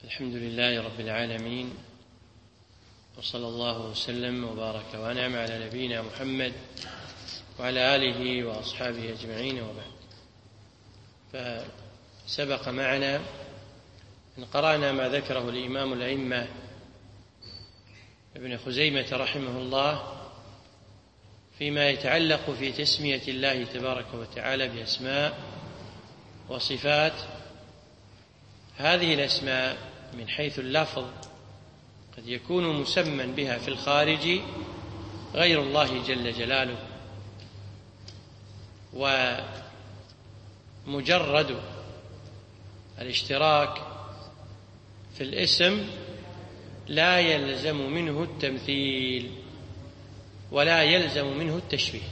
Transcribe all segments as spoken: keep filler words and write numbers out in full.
الحمد لله رب العالمين، وصلى الله وسلم وبارك وأنعم على نبينا محمد وعلى آله وأصحابه أجمعين، وبعد. فسبق معنا أن قرأنا ما ذكره الإمام الأئمة ابن خزيمة رحمه الله فيما يتعلق في تسمية الله تبارك وتعالى بأسماء وصفات. هذه الأسماء من حيث اللفظ قد يكون مسمى بها في الخارج غير الله جل جلاله، ومجرد الاشتراك في الاسم لا يلزم منه التمثيل ولا يلزم منه التشبيه.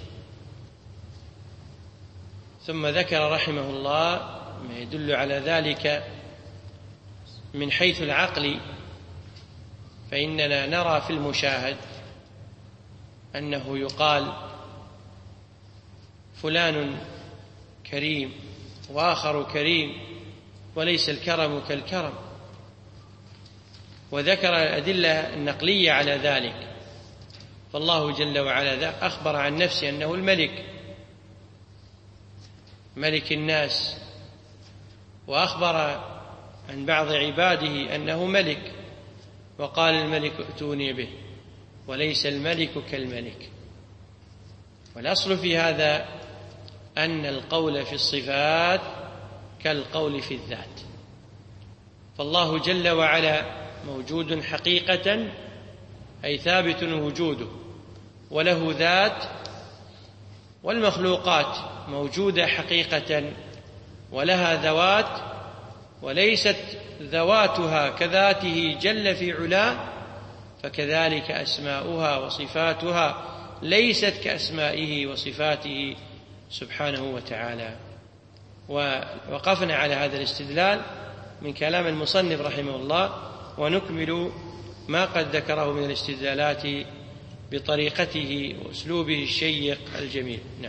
ثم ذكر رحمه الله ما يدل على ذلك من حيث العقل، فإننا نرى في المشاهد أنه يقال فلان كريم وآخر كريم وليس الكرم كالكرم، وذكر الأدلة النقلية على ذلك. فالله جل وعلا أخبر عن نفسه أنه الملك، ملك الناس، وأخبر عن بعض عباده أنه ملك، وقال الملك ائتوني به، وليس الملك كالملك. والأصل في هذا أن القول في الصفات كالقول في الذات، فالله جل وعلا موجود حقيقة أي ثابت وجوده، وله ذات، والمخلوقات موجودة حقيقة ولها ذوات، وليست ذواتها كذاته جل في علاه، فكذلك أسماؤها وصفاتها ليست كأسمائه وصفاته سبحانه وتعالى. ووقفنا على هذا الاستدلال من كلام المصنف رحمه الله، ونكمل ما قد ذكره من الاستدلالات بطريقته وأسلوبه الشيق الجميل. نعم.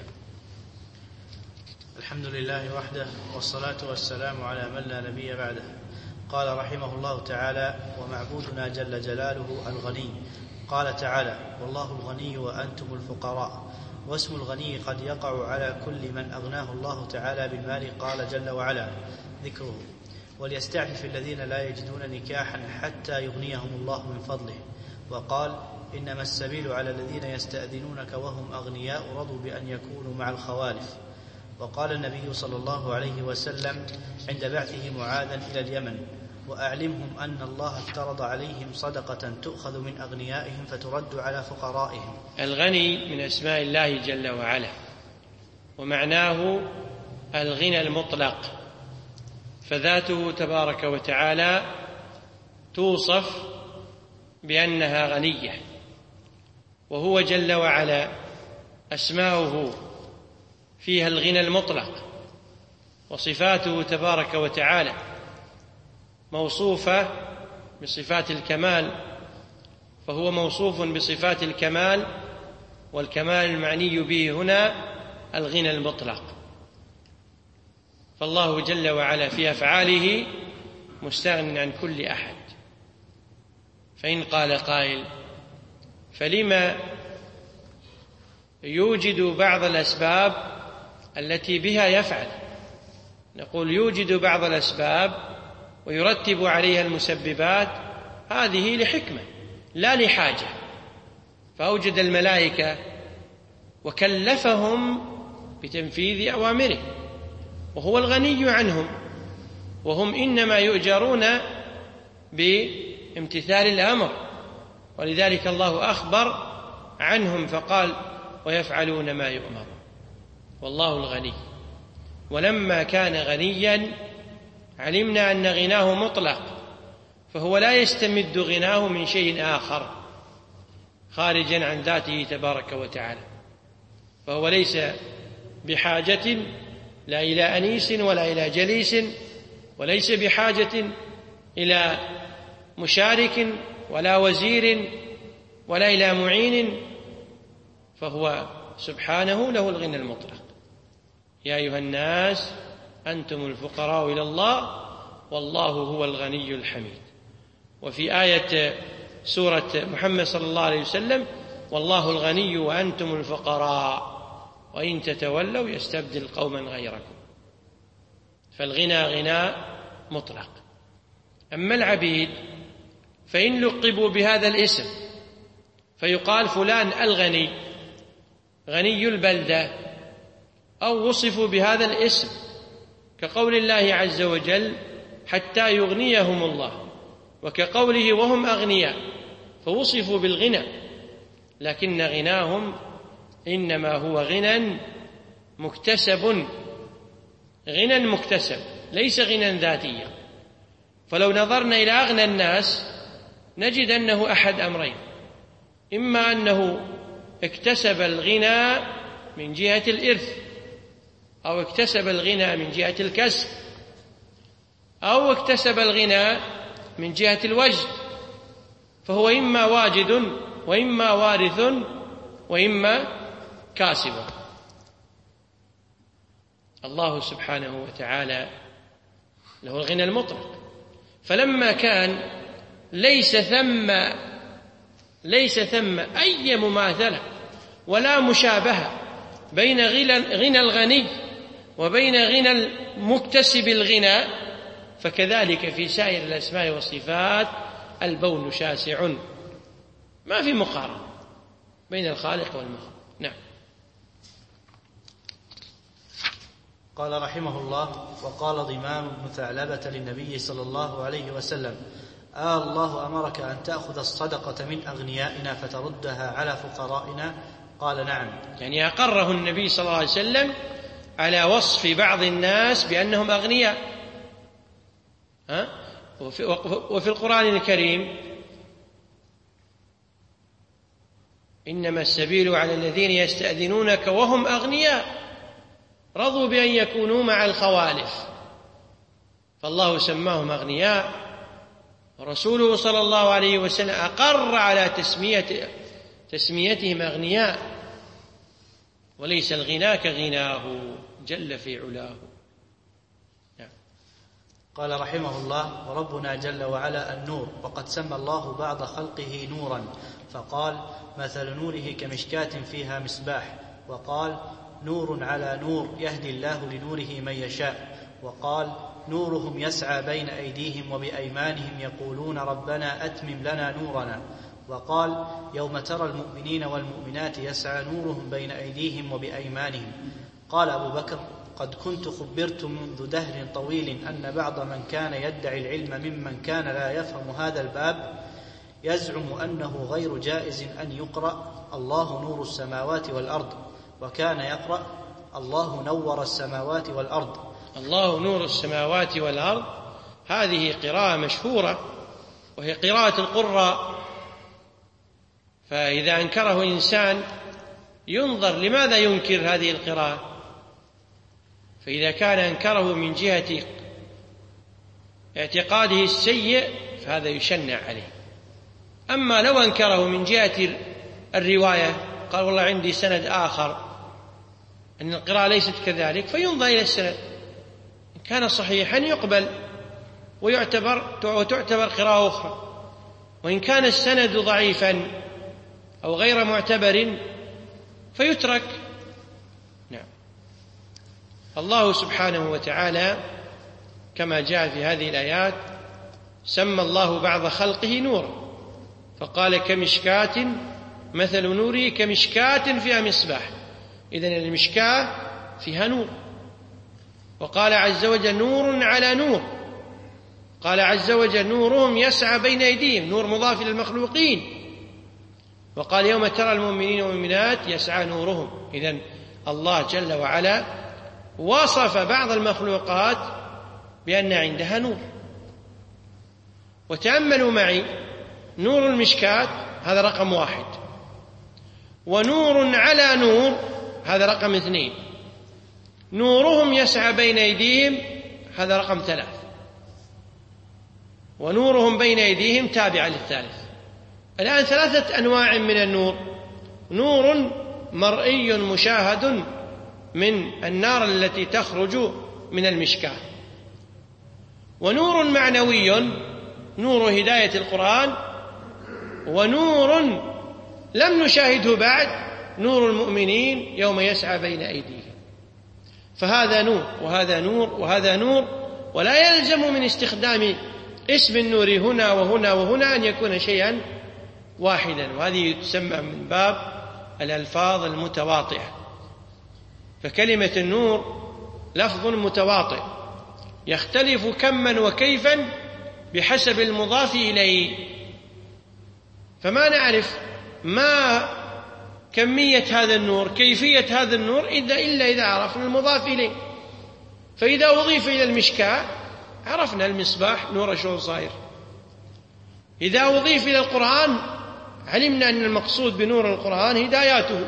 الحمد لله وحده، والصلاة والسلام على من لا نبي بعده. قال رحمه الله تعالى: ومعبودنا جل جلاله الغني. قال تعالى: والله الغني وأنتم الفقراء. واسم الغني قد يقع على كل من أغناه الله تعالى بالمال، قال جل وعلا ذكره: وليستعفف الذين لا يجدون نكاحا حتى يغنيهم الله من فضله. وقال: إنما السبيل على الذين يستأذنونك وهم أغنياء رضوا بأن يكونوا مع الخوالف. وقال النبي صلى الله عليه وسلم عند بعثه معاذا إلى اليمن: وأعلمهم أن الله افترض عليهم صدقة تؤخذ من أغنيائهم فترد على فقرائهم. الغني من أسماء الله جل وعلا، ومعناه الغنى المطلق، فذاته تبارك وتعالى توصف بأنها غنية، وهو جل وعلا أسماؤه فيها الغنى المطلق، وصفاته تبارك وتعالى موصوفة بصفات الكمال، فهو موصوف بصفات الكمال، والكمال المعني به هنا الغنى المطلق. فالله جل وعلا في أفعاله مستغن عن كل أحد. فإن قال قائل: فلما يوجد بعض الأسباب التي بها يفعل؟ نقول: يوجد بعض الأسباب ويرتب عليها المسببات، هذه لحكمة لا لحاجة. فأوجد الملائكة وكلفهم بتنفيذ أوامره، وهو الغني عنهم، وهم إنما يؤجرون بامتثال الأمر، ولذلك الله أخبر عنهم فقال: ويفعلون ما يؤمر. والله الغني، ولما كان غنيا علمنا أن غناه مطلق، فهو لا يستمد غناه من شيء آخر خارجا عن ذاته تبارك وتعالى، فهو ليس بحاجة لا إلى أنيس ولا إلى جليس، وليس بحاجة إلى مشارك ولا وزير ولا إلى معين، فهو سبحانه له الغنى المطلق. يا أيها الناس أنتم الفقراء إلى الله والله هو الغني الحميد. وفي آية سورة محمد صلى الله عليه وسلم: والله الغني وأنتم الفقراء وإن تتولوا يستبدل قوما غيركم. فالغنى غنى مطلق. أما العبيد فإن لقبوا بهذا الاسم فيقال فلان الغني، غني البلدة، أو وصفوا بهذا الاسم كقول الله عز وجل: حتى يغنيهم الله، وكقوله: وهم أغنياء، فوصفوا بالغنى، لكن غناهم إنما هو غنى مكتسب، غنى مكتسب ليس غنى ذاتيا. فلو نظرنا إلى أغنى الناس نجد أنه أحد أمرين: إما أنه اكتسب الغنى من جهة الإرث، أو اكتسب الغنى من جهة الكسب، أو اكتسب الغنى من جهة الوجد، فهو إما واجد وإما وارث وإما كاسب. الله سبحانه وتعالى له الغنى المطلق، فلما كان ليس ثم ليس ثم أي مماثلة ولا مشابهة بين غنى الغني وبين غنى المكتسب الغنى، فكذلك في سائر الأسماء والصفات البون شاسع، ما في مقارنة بين الخالق والمخلوق. نعم. قال رحمه الله: وقال ضمام بن ثعلبة للنبي صلى الله عليه وسلم: آه الله أمرك أن تأخذ الصدقة من أغنيائنا فتردها على فقرائنا؟ قال: نعم. يعني أقره النبي صلى الله عليه وسلم على وصف بعض الناس بأنهم أغنياء. ها؟ وفي, وفي القرآن الكريم: إنما السبيل على الذين يستأذنونك وهم أغنياء رضوا بأن يكونوا مع الخوالف، فالله سماهم أغنياء، ورسوله صلى الله عليه وسلم أقر على تسمية تسميتهم أغنياء، وليس الغنى كغناه جل في علاه. نعم. قال رحمه الله: وربنا جل وعلا النور، وقد سمى الله بعض خلقه نورا، فقال: مثل نوره كمشكاة فيها مصباح، وقال: نور على نور يهدي الله لنوره من يشاء، وقال: نورهم يسعى بين أيديهم وبأيمانهم يقولون ربنا أتمم لنا نورنا، وقال: يوم ترى المؤمنين والمؤمنات يسعى نورهم بين أيديهم وبأيمانهم. قال أبو بكر: قد كنت خبرت منذ دهر طويل أن بعض من كان يدعي العلم ممن كان لا يفهم هذا الباب يزعم أنه غير جائز أن يقرأ الله نور السماوات والأرض، وكان يقرأ الله نور السماوات والأرض. الله نور السماوات والأرض هذه قراءة مشهورة، وهي قراءة القراء، فإذا أنكره إنسان ينظر لماذا ينكر هذه القراءة، فإذا كان أنكره من جهة اعتقاده السيء فهذا يشنع عليه. أما لو أنكره من جهة الرواية، قال والله عندي سند آخر أن القراءة ليست كذلك، فينظر إلى السند، إن كان صحيحا يقبل ويعتبر وتعتبر قراءة أخرى، وإن كان السند ضعيفا أو غير معتبر فيترك. نعم. الله سبحانه وتعالى كما جاء في هذه الآيات سمى الله بعض خلقه نورا، فقال: كمشكاة مثل نوره كمشكاة فيها مصباح، إذن المشكاة فيها نور. وقال عز وجل: نور على نور. قال عز وجل: نورهم يسعى بين أيديهم، نور مضاف إلى المخلوقين. وقال: يوم ترى المؤمنين والمؤمنات يسعى نورهم. إذن الله جل وعلا وصف بعض المخلوقات بأن عندها نور. وتأملوا معي: نور المشكاة هذا رقم واحد، ونور على نور هذا رقم اثنين، نورهم يسعى بين أيديهم هذا رقم ثلاث، ونورهم بين أيديهم تابع للثالث. الآن ثلاثة أنواع من النور: نور مرئي مشاهد من النار التي تخرج من المشكاة، ونور معنوي نور هداية القرآن، ونور لم نشاهده بعد، نور المؤمنين يوم يسعى بين أيديهم. فهذا نور وهذا نور وهذا نور، ولا يلزم من استخدام اسم النور هنا وهنا وهنا أن يكون شيئا واحدا، وهذه تسمى من باب الألفاظ المتواطئة. فكلمة النور لفظ متواطئ يختلف كما وكيفا بحسب المضاف إليه، فما نعرف ما كمية هذا النور، كيفية هذا النور إلا إذا عرفنا المضاف إليه. فإذا أضيف إلى المشكاة عرفنا المصباح نور شلون صاير، إذا أضيف إلى القرآن علمنا أن المقصود بنور القرآن هداياته،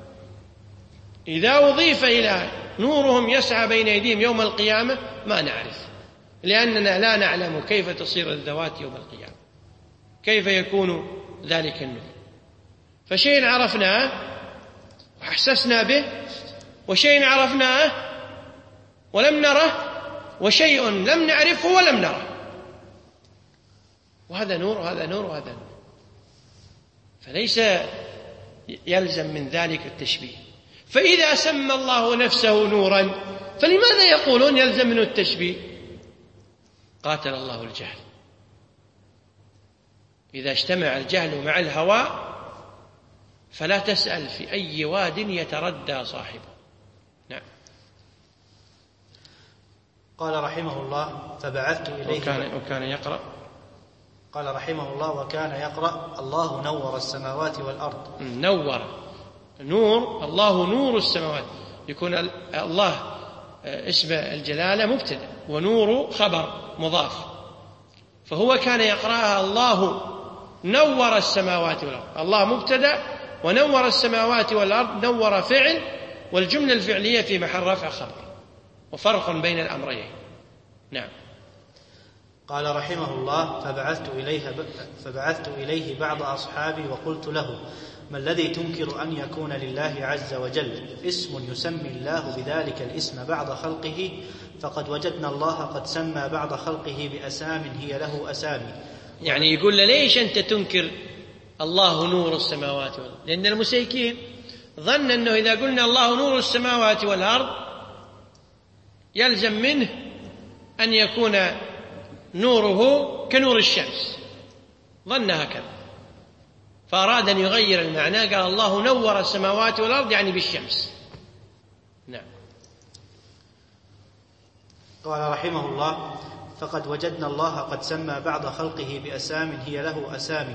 إذا أضيف إلى نورهم يسعى بين أيديهم يوم القيامة ما نعرف، لأننا لا نعلم كيف تصير الذوات يوم القيامة، كيف يكون ذلك النور. فشيء عرفناه وأحسسنا به، وشيء عرفناه ولم نره، وشيء لم نعرفه ولم نره، وهذا نور وهذا نور وهذا نور. فليس يلزم من ذلك التشبيه. فإذا سمى الله نفسه نورا فلماذا يقولون يلزم منه التشبيه؟ قاتل الله الجهل. إذا اجتمع الجهل مع الهوى فلا تسأل في أي واد يتردى صاحبه. نعم. قال رحمه الله فبعثت إليه وكان, وكان يقرأ قال رحمه الله وكان يقرأ الله نور السماوات والأرض. نور نور، الله نور السماوات، يكون الله اسم الجلالة مبتدأ ونور خبر مضاف، فهو كان يقرأها الله نور السماوات والأرض. الله مبتدأ ونور السماوات والأرض، نور فعل، والجملة الفعلية في محل رفع خبر، وفرق بين الأمرين. نعم. قال رحمه الله فبعثت إليه, فبعثت إليه بعض أصحابي وقلت له ما الذي تنكر أن يكون لله عز وجل اسم يسمي الله بذلك الاسم بعد خلقه، فقد وجدنا الله قد سمى بعد خلقه بأسام هي له أسامي. يعني يقول له ليش أنت تنكر الله نور السماوات والأرض؟ لأن المشركين ظن أنه إذا قلنا الله نور السماوات والأرض يلزم منه أن يكون نوره كنور الشمس، ظن هكذا، فأراد أن يغير المعنى، قال الله نور السماوات والأرض يعني بالشمس. نعم. قال رحمه الله فقد وجدنا الله قد سمى بعض خلقه بأسام هي له أسامي.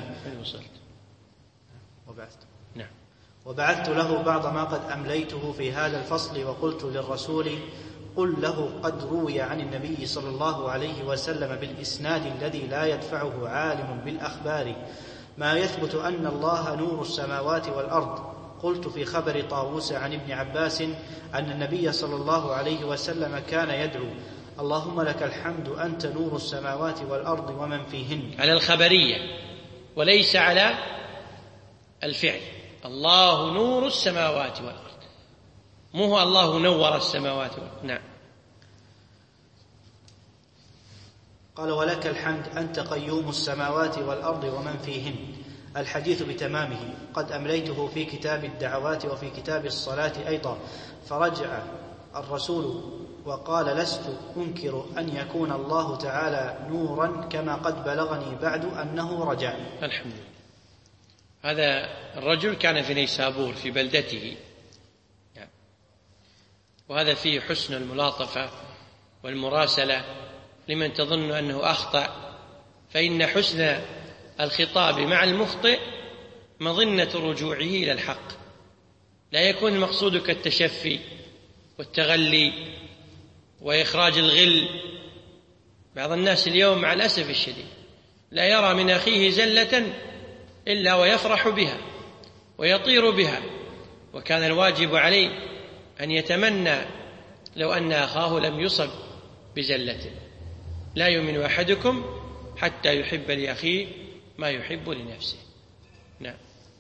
وبعثت نعم. وبعثت له بعض ما قد أمليته في هذا الفصل، وقلت للرسول قل له قد روي عن النبي صلى الله عليه وسلم بالإسناد الذي لا يدفعه عالم بالأخبار ما يثبت أن الله نور السماوات والأرض. قلت في خبر طاووس عن ابن عباس أن النبي صلى الله عليه وسلم كان يدعو اللهم لك الحمد أنت نور السماوات والأرض ومن فيهن، على الخبرية وليس على الفعل. الله نور السماوات والأرض، مو هو الله نور السماوات والأرض. نعم. قال ولك الحمد أنت قيوم السماوات والأرض ومن فيهن، الحديث بتمامه. قد أمليته في كتاب الدعوات وفي كتاب الصلاة أيضا. فرجع الرسول وقال لست أنكر أن يكون الله تعالى نورا كما قد بلغني بعد أنه رجع. الحمد لله. هذا الرجل كان في نيسابور في بلدته، وهذا فيه حسن الملاطفة والمراسلة لمن تظن أنه أخطأ، فإن حسن الخطاب مع المخطئ مظنة رجوعه إلى الحق، لا يكون مقصودك التشفي والتغلي وإخراج الغل. بعض الناس اليوم مع الأسف الشديد لا يرى من أخيه زلة إلا ويفرح بها ويطير بها، وكان الواجب عليه أن يتمنى لو أن أخاه لم يصب بزلة. لا يؤمن أحدكم حتى يحب لأخيه ما يحب لنفسه. نعم.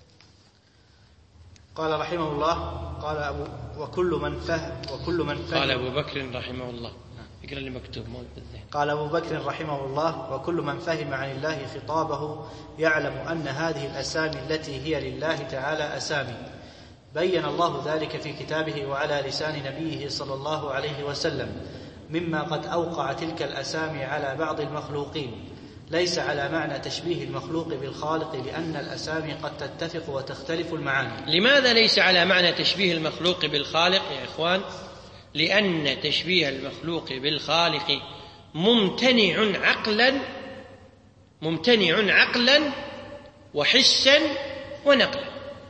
قال رحمه الله قال أبو وكل من فهم وكل من فهم قال أبو بكر رحمه الله اقرأ اللي مكتوب مو بالذهن. قال أبو بكر رحمه الله: وكل من فهم عن الله خطابه يعلم أن هذه الأسامي التي هي لله تعالى أسامي بين الله ذلك في كتابه وعلى لسان نبيه صلى الله عليه وسلم، مما قد أوقع تلك الأسامي على بعض المخلوقين، ليس على معنى تشبيه المخلوق بالخالق، لأن الأسامي قد تتفق وتختلف المعاني. لماذا ليس على معنى تشبيه المخلوق بالخالق يا إخوان؟ لأن تشبيه المخلوق بالخالق ممتنع عقلا ممتنع عقلا وحسا ونقلا.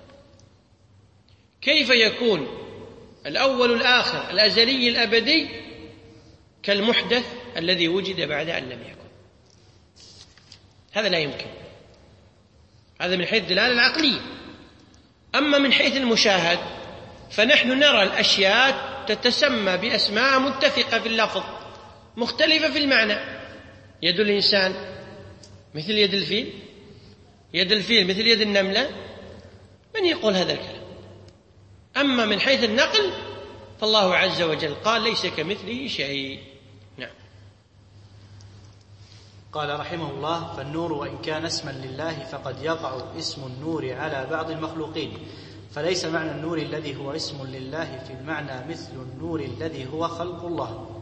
كيف يكون الأول الآخر الأزلي الأبدي كالمحدث الذي وجد بعد أن لم يكن؟ هذا لا يمكن. هذا من حيث الدلالة العقلية. أما من حيث المشاهد فنحن نرى الأشياء تتسمى بأسماء متفقة في اللفظ مختلفة في المعنى. يد الإنسان مثل يد الفيل، يد الفيل مثل يد النملة، من يقول هذا الكلام؟ أما من حيث النقل فالله عز وجل قال: ليس كمثله شيء. نعم. قال رحمه الله: فالنور وإن كان اسما لله فقد يقع اسم النور على بعض المخلوقين، فليس معنى النور الذي هو اسم لله في المعنى مثل النور الذي هو خلق الله.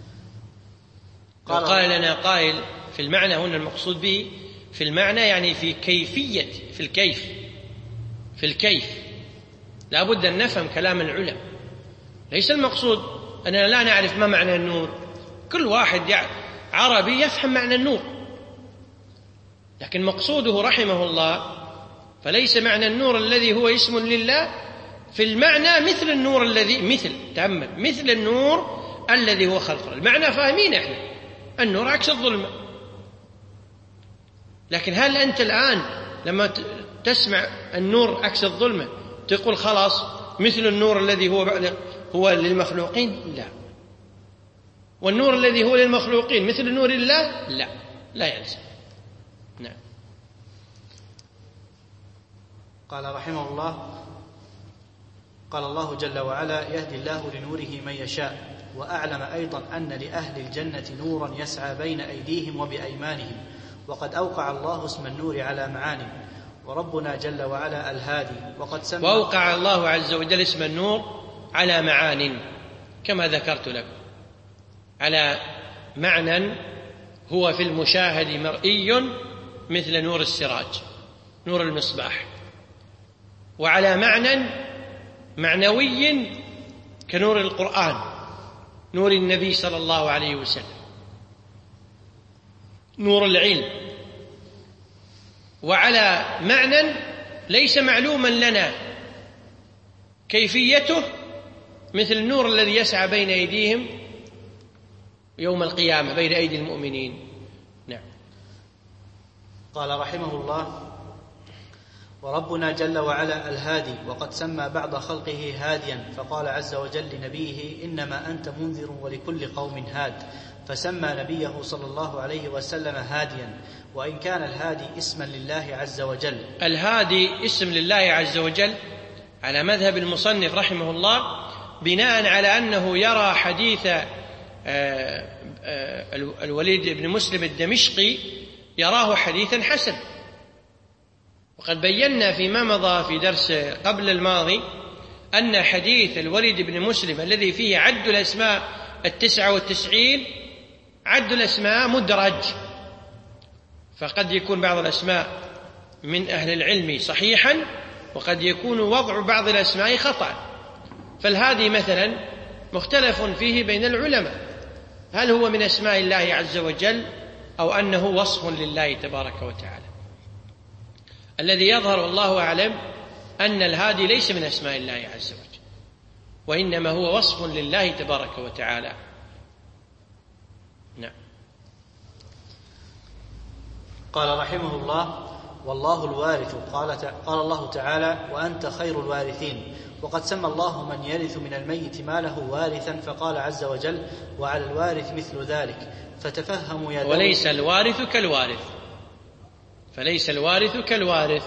قال, قال لنا قائل في المعنى هنا المقصود به في المعنى يعني في كيفية، في الكيف في الكيف لا بد أن نفهم كلام العلماء. ليس المقصود أننا لا نعرف ما معنى النور، كل واحد يعني عربي يفهم معنى النور، لكن مقصوده رحمه الله فليس معنى النور الذي هو اسم لله في المعنى مثل النور الذي مثل تأمل مثل النور الذي هو خلق. المعنى فاهمين احنا، النور عكس الظلمة، لكن هل أنت الآن لما تسمع النور عكس الظلمة تقول خلاص مثل النور الذي هو هو للمخلوقين؟ لا. والنور الذي هو للمخلوقين مثل نور الله؟ لا، لا يلزم. نعم. قال رحمه الله: قال الله جل وعلا: يهدي الله لنوره من يشاء. وأعلم أيضا أن لأهل الجنة نورا يسعى بين أيديهم وبأيمانهم، وقد أوقع الله اسم النور على معاني. وربنا جل وعلا الهادي، وقد سمى وأوقع الله عز وجل اسم النور على معان كما ذكرت لكم، على معنى هو في المشاهد مرئي مثل نور السراج، نور المصباح، وعلى معنى معنوي كنور القرآن، نور النبي صلى الله عليه وسلم، نور العلم، وعلى معنى ليس معلوما لنا كيفيته مثل النور الذي يسعى بين أيديهم يوم القيامة بين أيدي المؤمنين. نعم. قال رحمه الله: وربنا جل وعلا الهادي، وقد سمى بعض خلقه هاديا، فقال عز وجل لنبيه: إنما أنت منذر ولكل قوم هاد، فسمى نبيه صلى الله عليه وسلم هاديا، وإن كان الهادي اسما لله عز وجل. الهادي اسم لله عز وجل على مذهب المصنف رحمه الله، بناء على أنه يرى حديث الوليد بن مسلم الدمشقي يراه حديثا حسن. وقد بينا فيما مضى في درس قبل الماضي أن حديث الوليد بن مسلم الذي فيه عد الأسماء التسعة والتسعين عد الأسماء مدرج، فقد يكون بعض الأسماء من أهل العلم صحيحا، وقد يكون وضع بعض الأسماء خطأ. فالهادي مثلا مختلف فيه بين العلماء، هل هو من أسماء الله عز وجل أو أنه وصف لله تبارك وتعالى؟ الذي يظهر والله أعلم أن الهادي ليس من أسماء الله عز وجل، وإنما هو وصف لله تبارك وتعالى. نعم. قال رحمه الله: والله الوارث. قال, قال الله تعالى: وأنت خير الوارثين. وقد سمى الله من يرث من الميت ماله وارثا، فقال عز وجل: وعلى الوارث مثل ذلك. فتفهموا يا وليس الوارث كالوارث، فليس الوارث كالوارث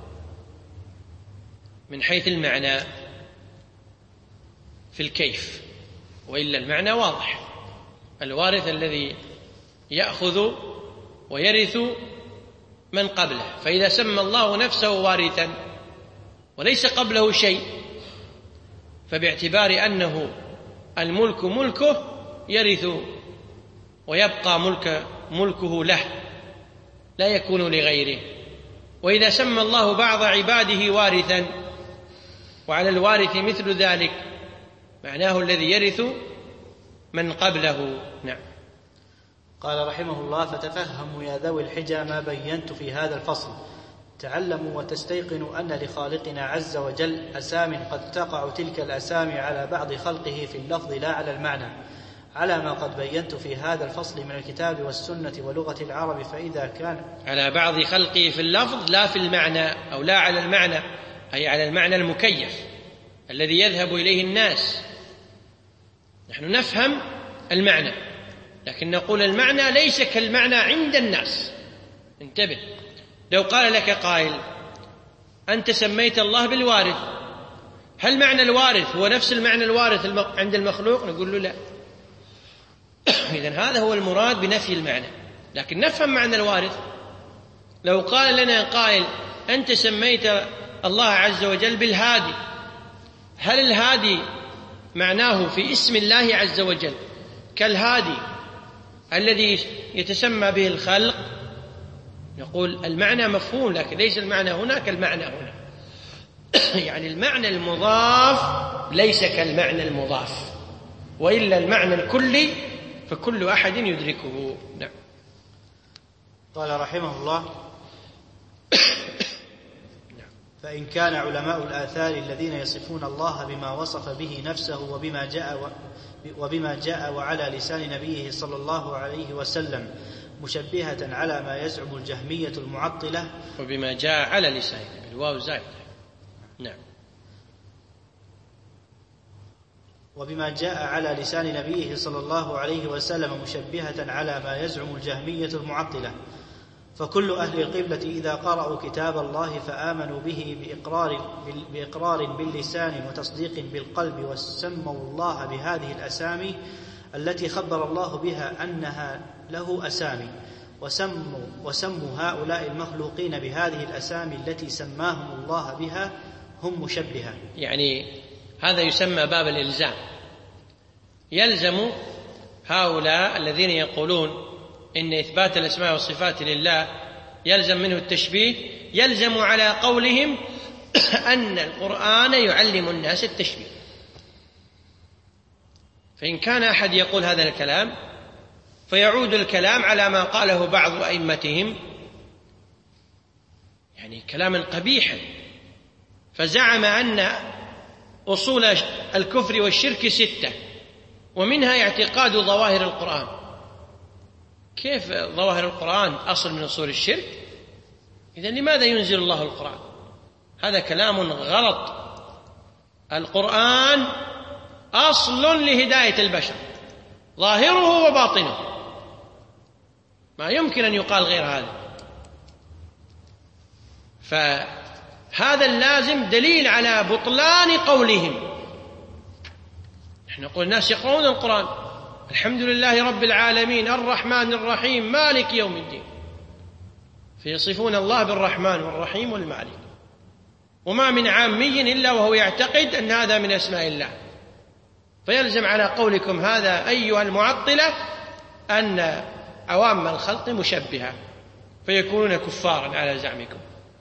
من حيث المعنى في الكيف، وإلا المعنى واضح. الوارث الذي يأخذ ويرث من قبله. فإذا سمى الله نفسه وارثا وليس قبله شيء، فباعتبار أنه الملك ملكه يرث ويبقى ملك ملكه له، لا يكون لغيره. وإذا سمى الله بعض عباده وارثا وعلى الوارث مثل ذلك، معناه الذي يرث من قبله. نعم. قال رحمه الله: فتفهموا يا ذوي الحجى ما بينت في هذا الفصل، تعلموا وتستيقنوا أن لخالقنا عز وجل أسام قد تقع تلك الأسامي على بعض خلقه في اللفظ لا على المعنى، على ما قد بينت في هذا الفصل من الكتاب والسنة ولغة العرب. فإذا كان على بعض خلقه في اللفظ لا في المعنى، أو لا على المعنى، أي على المعنى المكيف الذي يذهب إليه الناس. نحن نفهم المعنى، لكن نقول المعنى ليس كالمعنى عند الناس. انتبه، لو قال لك قائل: أنت سميت الله بالوارث، هل معنى الوارث هو نفس المعنى الوارث عند المخلوق؟ نقول له لا. إذن هذا هو المراد بنفي المعنى، لكن نفهم معنى الوارث. لو قال لنا قائل: أنت سميت الله عز وجل بالهادي، هل الهادي معناه في اسم الله عز وجل كالهادي الذي يتسمى به الخلق؟ نقول المعنى مفهوم، لكن ليس المعنى هنا كالمعنى هنا. يعني المعنى المضاف ليس كالمعنى المضاف، وإلا المعنى الكلي فكل أحد يدركه. نعم. قال رحمه الله: فإن كان علماء الآثار الذين يصفون الله بما وصف به نفسه وبما جاء و... وبما جاء وعلى لسان نبيه صلى الله عليه وسلم مشبهة على ما يزعم الجهمية المعطلة، وبما جاء على لسانه بالواو زائدة. نعم. وبما جاء على لسان نبيه صلى الله عليه وسلم مشبهة على ما يزعم الجهمية المعطلة، فكل أهل القبلة إذا قرأوا كتاب الله فآمنوا به بإقرار, بإقرار باللسان وتصديق بالقلب، وسموا الله بهذه الأسامي التي خبر الله بها أنها له أسامي، وسموا, وسموا هؤلاء المخلوقين بهذه الأسامي التي سماهم الله بها، هم مشبهة. يعني هذا يسمى باب الإلزام. يلزم هؤلاء الذين يقولون إن إثبات الأسماء والصفات لله يلزم منه التشبيه، يلزم على قولهم أن القرآن يعلم الناس التشبيه. فإن كان أحد يقول هذا الكلام فيعود الكلام على ما قاله بعض أئمتهم، يعني كلاما قبيحا، فزعم أن أصول الكفر والشرك ستة، ومنها اعتقاد ظواهر القرآن. كيف ظواهر القرآن أصل من أصول الشرك؟ إذن لماذا ينزل الله القرآن؟ هذا كلام غلط. القرآن أصل لهداية البشر، ظاهره وباطنه، ما يمكن أن يقال غير هذا. فهذا اللازم دليل على بطلان قولهم. نحن نقول الناس يقرؤون القرآن: الحمد لله رب العالمين الرحمن الرحيم مالك يوم الدين، فيصفون الله بالرحمن والرحيم والمالك، وما من عامي إلا وهو يعتقد أن هذا من أسماء الله. فيلزم على قولكم هذا أيها المعطلة أن عوام الخلق مشبهة، فيكونون كفارا على زعمكم،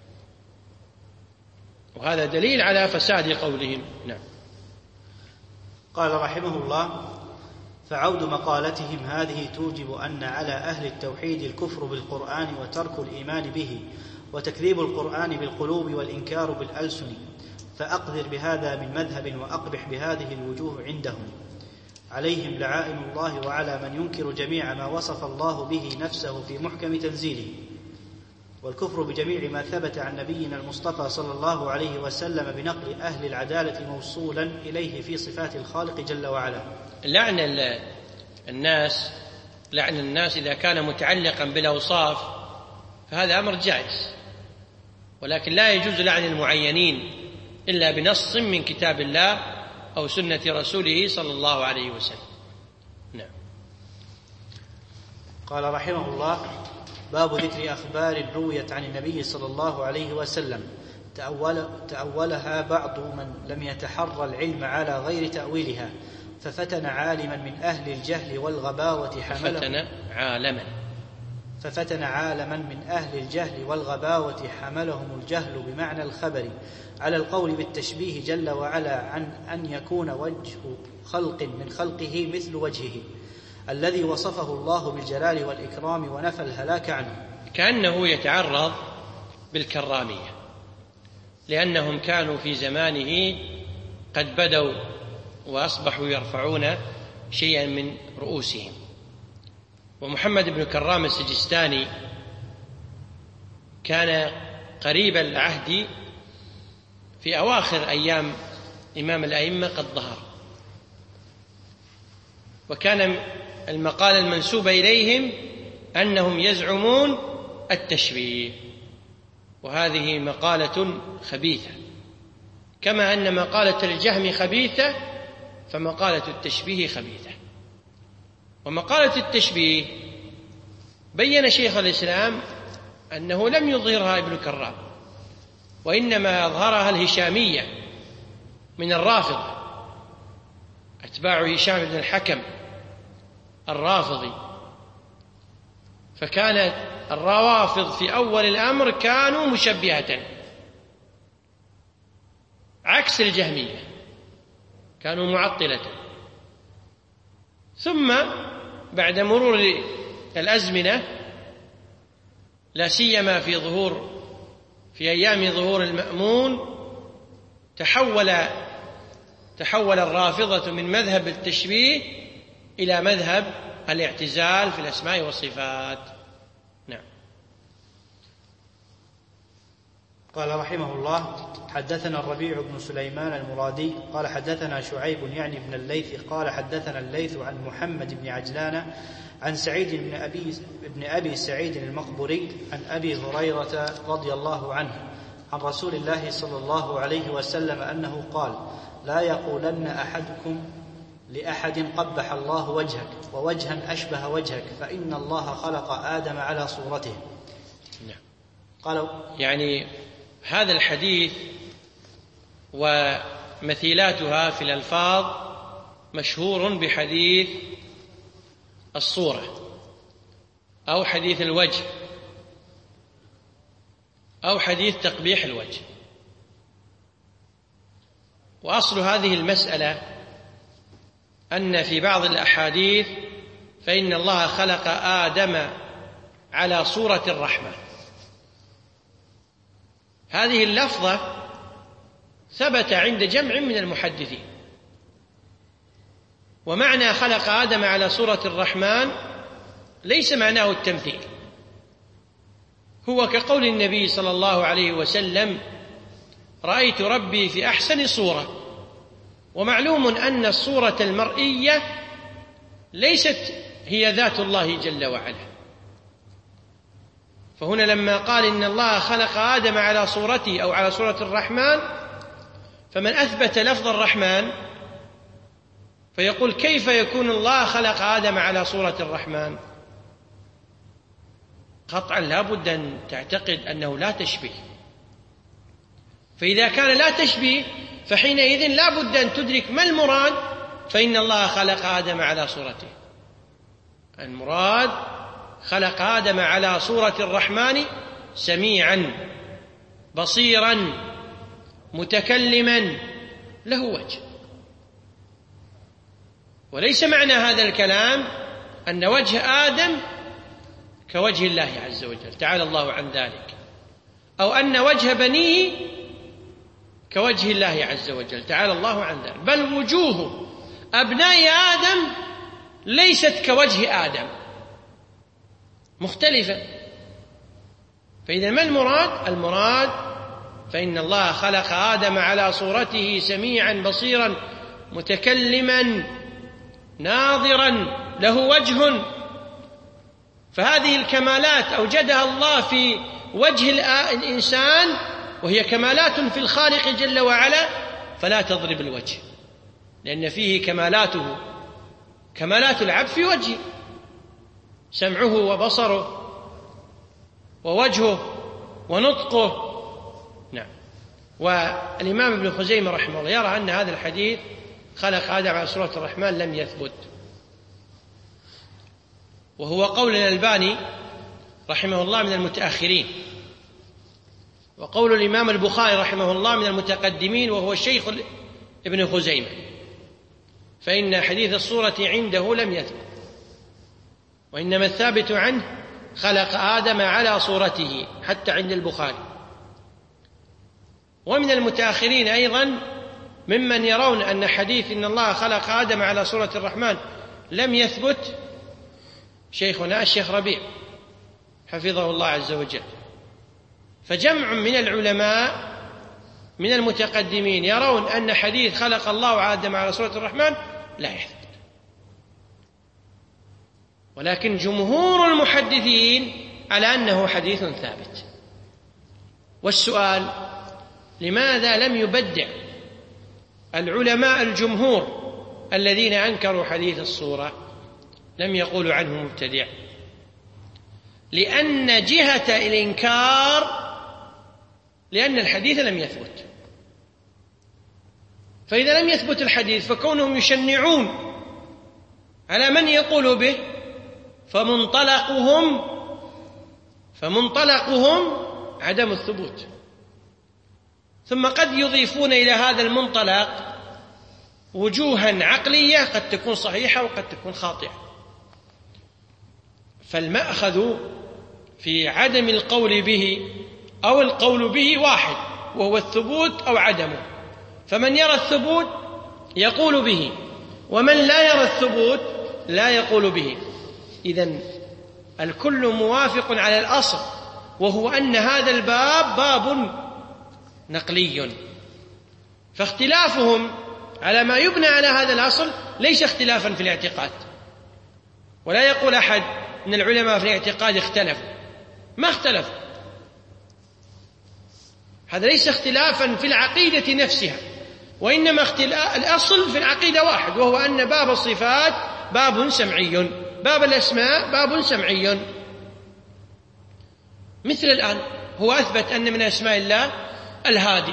وهذا دليل على فساد قولهم. نعم. قال رحمه الله: فعود مقالتهم هذه توجب أن على أهل التوحيد الكفر بالقرآن وترك الإيمان به، وتكذيب القرآن بالقلوب والإنكار بالألسن، فأقذر بهذا من مذهب وأقبح بهذه الوجوه عندهم. عليهم لعائن الله وعلى من ينكر جميع ما وصف الله به نفسه في محكم تنزيله، والكفر بجميع ما ثبت عن نبينا المصطفى صلى الله عليه وسلم بنقل أهل العدالة موصولا إليه في صفات الخالق جل وعلا. لعن الناس لعن الناس إذا كان متعلقا بالأوصاف فهذا أمر جائز، ولكن لا يجوز لعن المعينين إلا بنص من كتاب الله أو سنة رسوله صلى الله عليه وسلم. نعم. قال رحمه الله: باب ذكر أخبار رويت عن النبي صلى الله عليه وسلم تأول تأولها بعض من لم يتحرى العلم على غير تأويلها، ففتن عالما من أهل الجهل والغباوة حمله ففتن عالما ففتن عالما من أهل الجهل والغباوة حملهم الجهل بمعنى الخبر على القول بالتشبيه جل وعلا عن أن يكون وجه خلق من خلقه مثل وجهه الذي وصفه الله بالجلال والإكرام ونفى الهلاك عنه، كأنه يتعرض بالكرامية، لأنهم كانوا في زمانه قد بدوا وأصبحوا يرفعون شيئا من رؤوسهم. ومحمد بن كرام السجستاني كان قريب العهد في أواخر أيام إمام الأئمة قد ظهر، وكان المقال المنسوب إليهم أنهم يزعمون التشبيه، وهذه مقالة خبيثة، كما أن مقالة الجهم خبيثة فمقالة التشبيه خبيثة. ومقالة التشبيه بين شيخ الإسلام أنه لم يظهرها ابن كرام، وإنما أظهرها الهشامية من الرافضة، أتباع هشام بن الحكم الرافضي. فكانت الروافض في أول الأمر كانوا مشبهة عكس الجهمية، كانوا معطلة. ثم بعد مرور الأزمنة، لا سيما في ظهور في أيام ظهور المأمون، تحول تحول الرافضة من مذهب التشبيه إلى مذهب الاعتزال في الأسماء والصفات. نعم. قال رحمه الله: حدثنا الربيع بن سليمان المرادي قال حدثنا شعيب يعني بن الليث قال حدثنا الليث عن محمد بن عجلان عن سعيد بن أبي, بن أبي سعيد المقبري عن أبي هريرة رضي الله عنه عن رسول الله صلى الله عليه وسلم أنه قال: لا يقولن أحدكم لأحد قبح الله وجهك ووجها أشبه وجهك، فإن الله خلق آدم على صورته. نعم. قالوا يعني هذا الحديث ومثيلاتها في الألفاظ مشهور بحديث الصورة أو حديث الوجه أو حديث تقبيح الوجه. وأصل هذه المسألة أن في بعض الأحاديث فإن الله خلق آدم على صورة الرحمة، هذه اللفظة ثبت عند جمع من المحدثين، ومعنى خلق آدم على صورة الرحمن ليس معناه التمثيل، هو كقول النبي صلى الله عليه وسلم: رأيت ربي في أحسن صورة. ومعلوم أن الصورة المرئية ليست هي ذات الله جل وعلا، فهنا لما قال إن الله خلق آدم على صورته أو على صورة الرحمن، فمن أثبت لفظ الرحمن فيقول: كيف يكون الله خلق آدم على صورة الرحمن؟ قطعا لا بد أن تعتقد أنه لا تشبيه، فإذا كان لا تشبيه فحينئذ لا بد أن تدرك ما المراد، فإن الله خلق آدم على صورته. المراد خلق آدم على صورة الرحمن سميعا بصيرا متكلما له وجه. وليس معنى هذا الكلام أن وجه آدم كوجه الله عز وجل تعالى الله عن ذلك، أو أن وجه بنيه كوجه الله عز وجل تعالى الله عن ذلك، بل وجوه أبناء آدم ليست كوجه آدم، مختلفة. فإذا ما المراد؟ المراد فإن الله خلق آدم على صورته سميعا بصيرا متكلما ناظرا له وجه، فهذه الكمالات أوجدها الله في وجه الإنسان، وهي كمالات في الخالق جل وعلا، فلا تضرب الوجه، لأن فيه كمالاته كمالات العبد في وجهه، سمعه وبصره ووجهه ونطقه. نعم. والإمام ابن خزيمة رحمه الله يرى أن هذا الحديث خلق آدم على صورة الرحمن لم يثبت، وهو قول الألباني رحمه الله من المتأخرين، وقول الإمام البخاري رحمه الله من المتقدمين وهو الشيخ ابن خزيمة، فإن حديث الصورة عنده لم يثبت، وإنما الثابت عنه خلق آدم على صورته حتى عند البخاري. ومن المتأخرين أيضا ممن يرون أن حديث إن الله خلق آدم على صورة الرحمن لم يثبت شيخنا الشيخ ربيع حفظه الله عز وجل. فجمع من العلماء من المتقدمين يرون أن حديث خلق الله آدم على صورة الرحمن لا يثبت، ولكن جمهور المحدثين على أنه حديث ثابت. والسؤال: لماذا لم يبدع العلماء الجمهور الذين أنكروا حديث الصورة لم يقولوا عنه مبتدع؟ لأن جهة الإنكار لأن الحديث لم يثبت، فإذا لم يثبت الحديث فكونهم يشنعون على من يقول به فمنطلقهم فمنطلقهم عدم الثبوت، ثم قد يضيفون إلى هذا المنطلق وجوها عقلية قد تكون صحيحة وقد تكون خاطئة. فالمأخذ في عدم القول به أو القول به واحد، وهو الثبوت أو عدمه، فمن يرى الثبوت يقول به، ومن لا يرى الثبوت لا يقول به. إذن الكل موافق على الأصل، وهو أن هذا الباب باب نقلي، فاختلافهم على ما يبنى على هذا الأصل ليس اختلافا في الاعتقاد، ولا يقول أحد أن العلماء في الاعتقاد اختلفوا، ما اختلفوا، هذا ليس اختلافا في العقيدة نفسها، وإنما اختلاف الأصل في العقيدة واحد، وهو أن باب الصفات باب سمعي، باب الأسماء باب سمعي. مثل الآن هو أثبت أن من أسماء الله الهادي،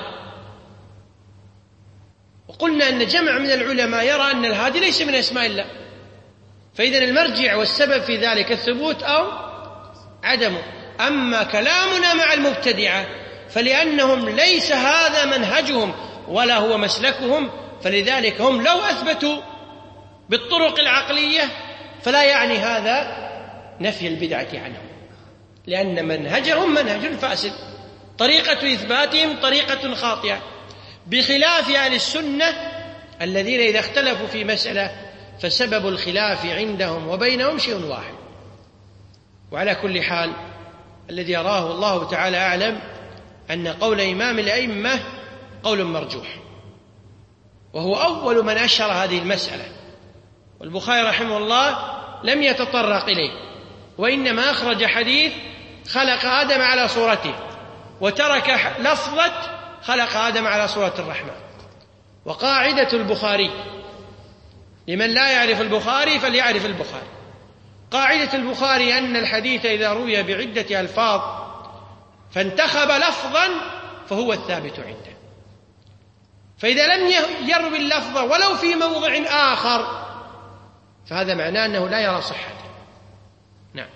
وقلنا أن جمع من العلماء يرى أن الهادي ليس من أسماء الله، فإذن المرجع والسبب في ذلك الثبوت أو عدمه. أما كلامنا مع المبتدعة فلأنهم ليس هذا منهجهم ولا هو مسلكهم، فلذلك هم لو أثبتوا بالطرق العقلية فلا يعني هذا نفي البدعة عنهم، لأن منهجهم منهج فاسد، طريقة إثباتهم طريقة خاطئة، بخلاف أهل السنة الذين إذا اختلفوا في مسألة فسبب الخلاف عندهم وبينهم شيء واحد. وعلى كل حال الذي يراه الله تعالى أعلم أن قول إمام الأئمة قول مرجوح، وهو أول من أشهر هذه المسألة، والبخاري رحمه الله لم يتطرق إليه، وإنما أخرج حديث خلق آدم على صورته وترك لفظة خلق آدم على صورة الرحمن. وقاعدة البخاري لمن لا يعرف البخاري فليعرف البخاري، قاعدة البخاري أن الحديث إذا روي بعدة ألفاظ فانتخب لفظا فهو الثابت عنده، فإذا لم يروي اللفظ ولو في موضع آخر فهذا معناه أنه لا يرى صحته. نعم.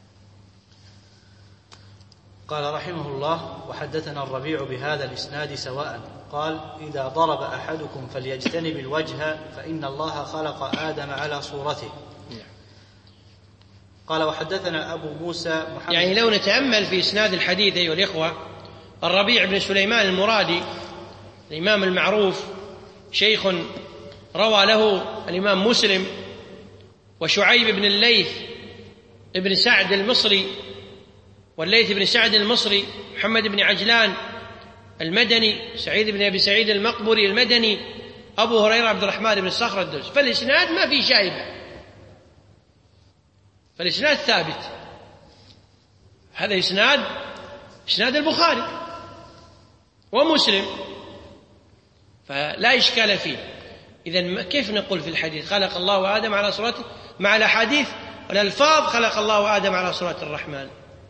قال رحمه الله: وحدثنا الربيع بهذا الإسناد سواء، قال: إذا ضرب أحدكم فليجتنب الوجه فإن الله خلق آدم على صورته. قال: وحدثنا أبو موسى محمد. يعني لو نتأمل في إسناد الحديث أيها الإخوة، الربيع بن سليمان المرادي الإمام المعروف شيخ روى له الإمام مسلم، وشعيب بن الليث ابن سعد المصري، والليث بن سعد المصري، محمد بن عجلان المدني، سعيد بن أبي سعيد المقبري المدني، أبو هريرة عبد الرحمن بن الصخر الدوسي. فالإسناد ما في شائبة، فالإسناد ثابت، هذا إسناد إسناد البخاري ومسلم، فلا إشكال فيه. إذن كيف نقول في الحديث خلق الله آدم على صورته مع الأحاديث والألفاظ خلق الله آدم على صورة الرحمن.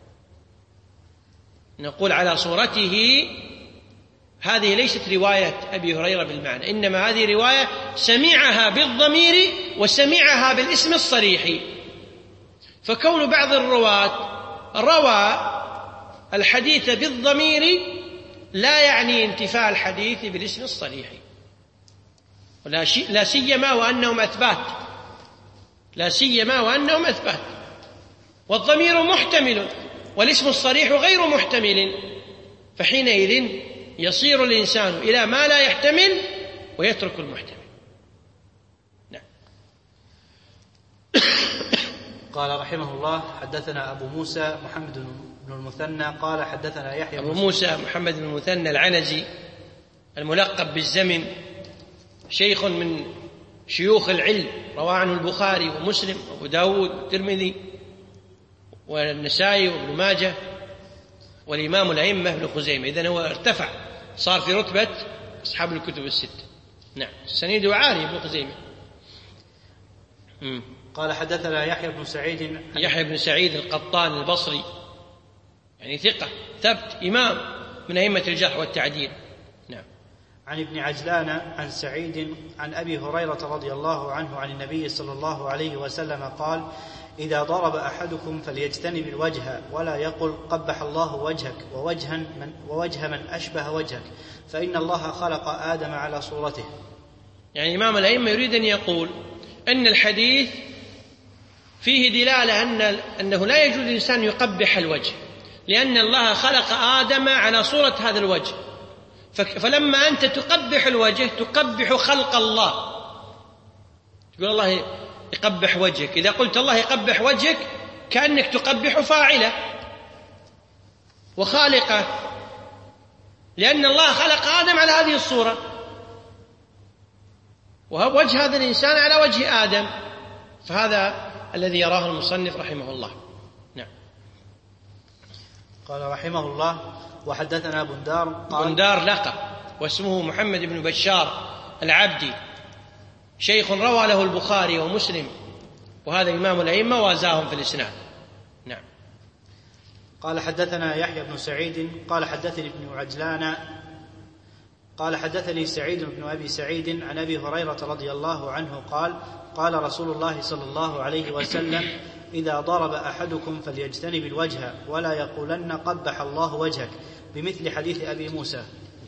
نقول على صورته، هذه ليست رواية أبي هريرة بالمعنى، إنما هذه رواية سمعها بالضمير وسمعها بالاسم الصريح. فكون بعض الرواة روى الحديث بالضمير لا يعني انتفاء الحديث بالاسم الصريح، لا سيما وأنهم أثبات، لا سيما وأنهم أثبات، والضمير محتمل والاسم الصريح غير محتمل، فحينئذ يصير الإنسان إلى ما لا يحتمل ويترك المحتمل. نعم. قال رحمه الله: حدثنا أبو موسى محمد بن المثنى قال حدثنا يحيى أبو موسى محمد بن المثنى العنزي الملقب بالزمن، شيخ من شيوخ العلم، روى عنه البخاري ومسلم وأبو داود والترمذي والنسائي وابن ماجه والإمام الأئمة ابن خزيمة. إذن هو ارتفع، صار في رتبة أصحاب الكتب الستة. نعم، سنيده عالي ابن خزيمة. قال حدثنا يحيى بن سعيد يحيى بن سعيد القطان البصري، يعني ثقة ثبت إمام من أئمة الجرح والتعديل. نعم. عن ابن عجلان عن سعيد عن أبي هريرة رضي الله عنه عن النبي صلى الله عليه وسلم قال: إذا ضرب أحدكم فليجتنب الوجه ولا يقل قبح الله وجهك ووجها من, ووجه من أشبه وجهك، فإن الله خلق آدم على صورته. يعني إمام الأئمة يريد أن يقول أن الحديث فيه دلالة أن أنه لا يجوز الإنسان يقبح الوجه، لأن الله خلق آدم على صورة هذا الوجه، فلما أنت تقبح الوجه تقبح خلق الله. تقول الله يقبح وجهك، إذا قلت الله يقبح وجهك كأنك تقبح فاعله وخالقه، لأن الله خلق آدم على هذه الصورة، ووجه هذا الإنسان على وجه آدم، فهذا الذي يراه المصنف رحمه الله. نعم. قال رحمه الله: وحدثنا بندار قال بندار لقب واسمه محمد بن بشار العبدي، شيخ روى له البخاري ومسلم، وهذا إمام الأئمة وازاهم في الإسناد. نعم. قال حدثنا يحيى بن سعيد قال حدثني ابن عجلان قال حدثني سعيد بن أبي سعيد عن أبي هريرة رضي الله عنه قال: قال رسول الله صلى الله عليه وسلم: إذا ضرب أحدكم فليجتنب الوجه ولا يقولن قبح الله وجهك، بمثل حديث أبي موسى.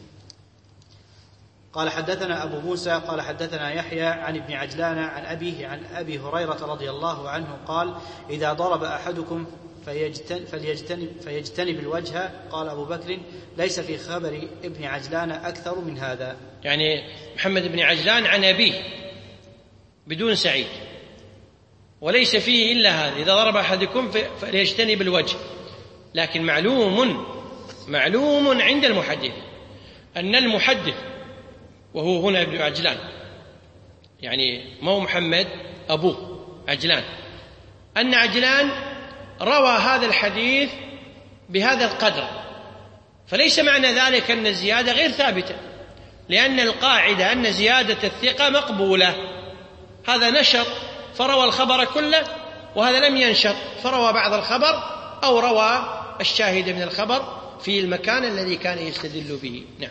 قال حدثنا أبو موسى قال حدثنا يحيى عن ابن عجلان عن أبيه عن أبي هريرة رضي الله عنه قال: إذا ضرب أحدكم فيجتنب, فليجتنب, فيجتنب الوجه. قال أبو بكر: ليس في خبر ابن عجلان أكثر من هذا. يعني محمد بن عجلان عن أبيه بدون سعيد، وليس فيه إلا هذا: إذا ضرب أحدكم فليجتنب الوجه. لكن معلوم معلوم عند المحدث أن المحدث، وهو هنا ابن عجلان، يعني مو محمد أبوه عجلان، أن عجلان روى هذا الحديث بهذا القدر، فليس معنى ذلك أن الزيادة غير ثابتة، لأن القاعدة أن زيادة الثقة مقبولة. هذا نشط فروى الخبر كله، وهذا لم ينشط فروى بعض الخبر، أو روى الشاهد من الخبر في المكان الذي كان يستدل به. نعم.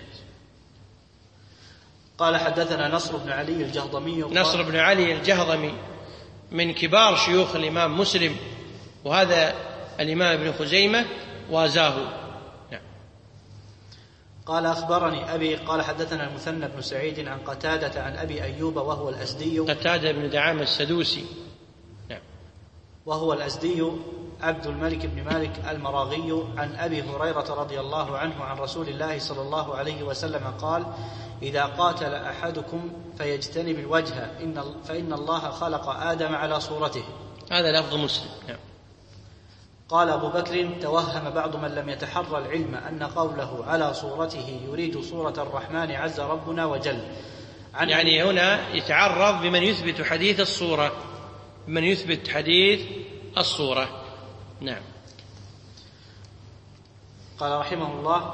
قال حدثنا نصر بن علي الجهضمي نصر بن علي الجهضمي من كبار شيوخ الإمام مسلم، وهذا الإمام ابن خزيمة وازاه. نعم. قال أخبرني أبي قال حدثنا المثنى بن سعيد عن قتادة عن أبي أيوب وهو الأزدي قتادة بن دعامة السدوسي. نعم. وهو الأزدي عبد الملك بن مالك المراغي عن أبي هريرة رضي الله عنه عن رسول الله صلى الله عليه وسلم قال: إذا قاتل أحدكم فيجتنب الوجه إن فإن الله خلق آدم على صورته. هذا لفظ مسلم. نعم. قال أبو بكر: توهم بعض من لم يتحرى العلم أن قوله على صورته يريد صورة الرحمن عز ربنا وجل. يعني هنا يتعرض بمن يثبت حديث الصورة، بمن يثبت حديث الصورة. نعم. قال رحمه الله: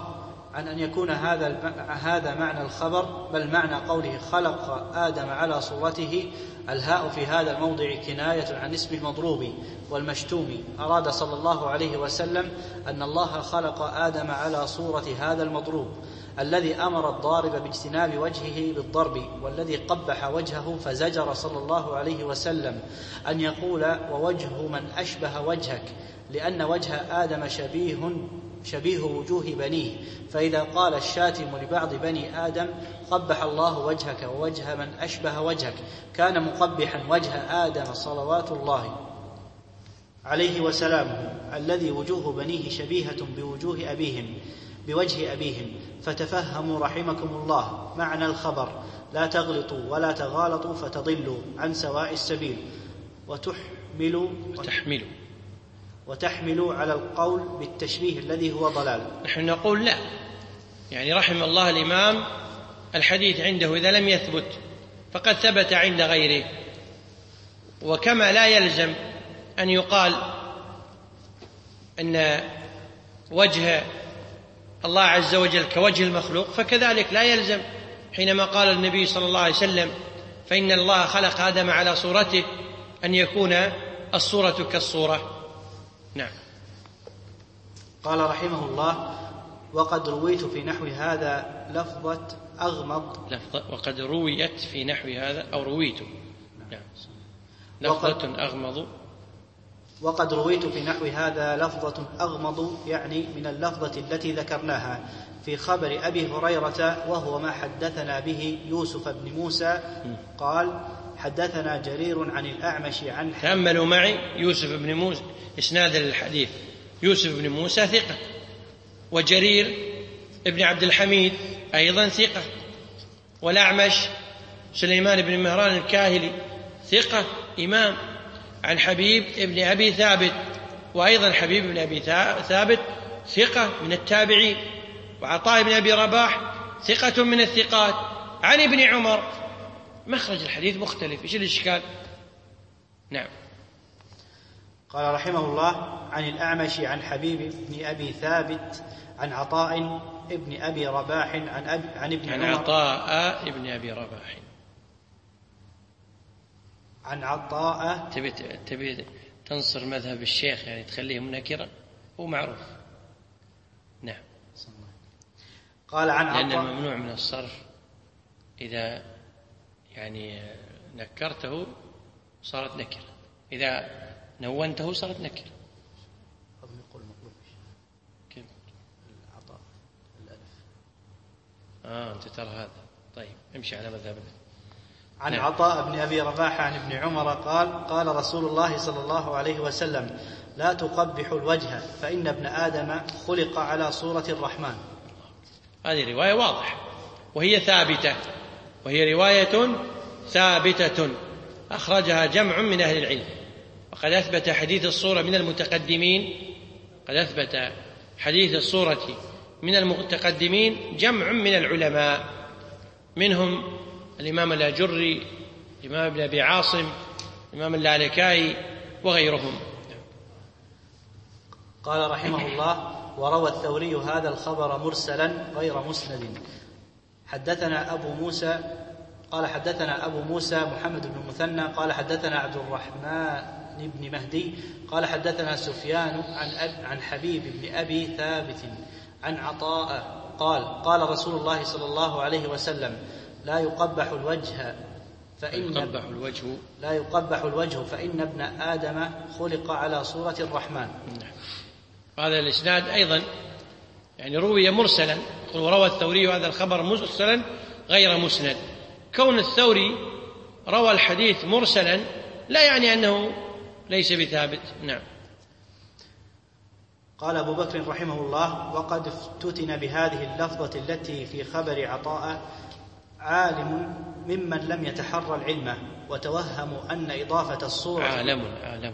عن أن يكون هذا هذا معنى الخبر، بل معنى قوله خلق آدم على صورته. الهاء في هذا الموضع كناية عن اسم المضروب والمشتوم. أراد صلى الله عليه وسلم أن الله خلق آدم على صورة هذا المضروب الذي أمر الضارب باجتناب وجهه بالضرب، والذي قبح وجهه فزجر صلى الله عليه وسلم أن يقول ووجه من أشبه وجهك، لأن وجه آدم شبيه شبيه وجوه بنيه، فإذا قال الشاتم لبعض بني آدم قبح الله وجهك ووجه من أشبه وجهك، كان مقبحا وجه آدم صلوات الله عليه وسلامه الذي وجوه بنيه شبيهة بوجوه أبيهم بوجه أبيهم. فتفهموا رحمكم الله معنى الخبر، لا تغلطوا ولا تغالطوا فتضلوا عن سواء السبيل، وتحملوا وتحملوا وتحملوا على القول بالتشبيه الذي هو ضلال. نحن نقول لا، يعني رحم الله الإمام الحديث عنده إذا لم يثبت فقد ثبت عند غيره، وكما لا يلزم أن يقال أن وجه الله عز وجل كوجه المخلوق، فكذلك لا يلزم حينما قال النبي صلى الله عليه وسلم فإن الله خلق آدم على صورته أن يكون الصورة كالصورة. نعم. قال رحمه الله وقد رويت في نحو هذا لفظة أغمض لفظة وقد رويت في نحو هذا أو رويت نعم. لفظة أغمض وقد رويت في نحو هذا لفظة أغمض، يعني من اللفظة التي ذكرناها في خبر أبي هريرة، وهو ما حدثنا به يوسف بن موسى قال حدثنا جرير عن الأعمش عن تأملوا معي يوسف بن موسى إسناد الحديث، يوسف بن موسى ثقة، وجرير ابن عبد الحميد أيضا ثقة، والأعمش سليمان بن مهران الكاهلي ثقة إمام، عن حبيب ابن أبي ثابت، وأيضا حبيب بن أبي ثابت ثقة من التابعين، وعطاء بن أبي رباح ثقة من الثقات، عن ابن عمر. مخرج الحديث مختلف، إيش الإشكال؟ نعم. قال رحمه الله عن الأعمش عن حبيب بن أبي ثابت عن عطاء ابن أبي رباح عن, أبي عن ابن عن عمر عطاء ابن أبي رباح عن عطاء. تبي تبي تنصر مذهب الشيخ، يعني تخليه منكرا، هو معروف. نعم. قال عن عطاء لأن الممنوع من الصرف إذا يعني نكرته صارت نكرة، إذا نونته صارت نكرة. كيف؟ العطاء الألف. آه أنت ترى هذا. طيب امشي على مذهبنا. عن نعم. عطاء بن أبي رباح عن ابن عمر قال قال رسول الله صلى الله عليه وسلم لا تقبحوا الوجه فإن ابن آدم خلق على صورة الرحمن. هذه رواية واضحة وهي ثابتة، وهي رواية ثابتة أخرجها جمع من أهل العلم، وقد أثبت حديث الصورة من المتقدمين قد أثبت حديث الصورة من المتقدمين جمع من العلماء، منهم الإمام الأجري، الإمام ابن أبي عاصم، الإمام اللالكائي وغيرهم. قال رحمه الله وروى الثوري هذا الخبر مرسلا غير مسند. حدثنا أبو موسى قال حدثنا أبو موسى محمد بن المثنى قال حدثنا عبد الرحمن بن مهدي قال حدثنا سفيان عن, أب عن حبيب بن أبي ثابت عن عطاء قال قال رسول الله صلى الله عليه وسلم لا يقبح الوجه فإن يقبح الوجه لا يقبح الوجه فإن ابن آدم خلق على صورة الرحمن. هذا الإسناد أيضا يعني روي مرسلا، وروى الثوري هذا الخبر مرسلا غير مسند. كون الثوري روى الحديث مرسلا لا يعني أنه ليس بثابت. نعم. قال أبو بكر رحمه الله وقد افتتن بهذه اللفظة التي في خبر عطاء عالم ممن لم يتحرى العلم وتوهموا أن إضافة الصورة عالم عالم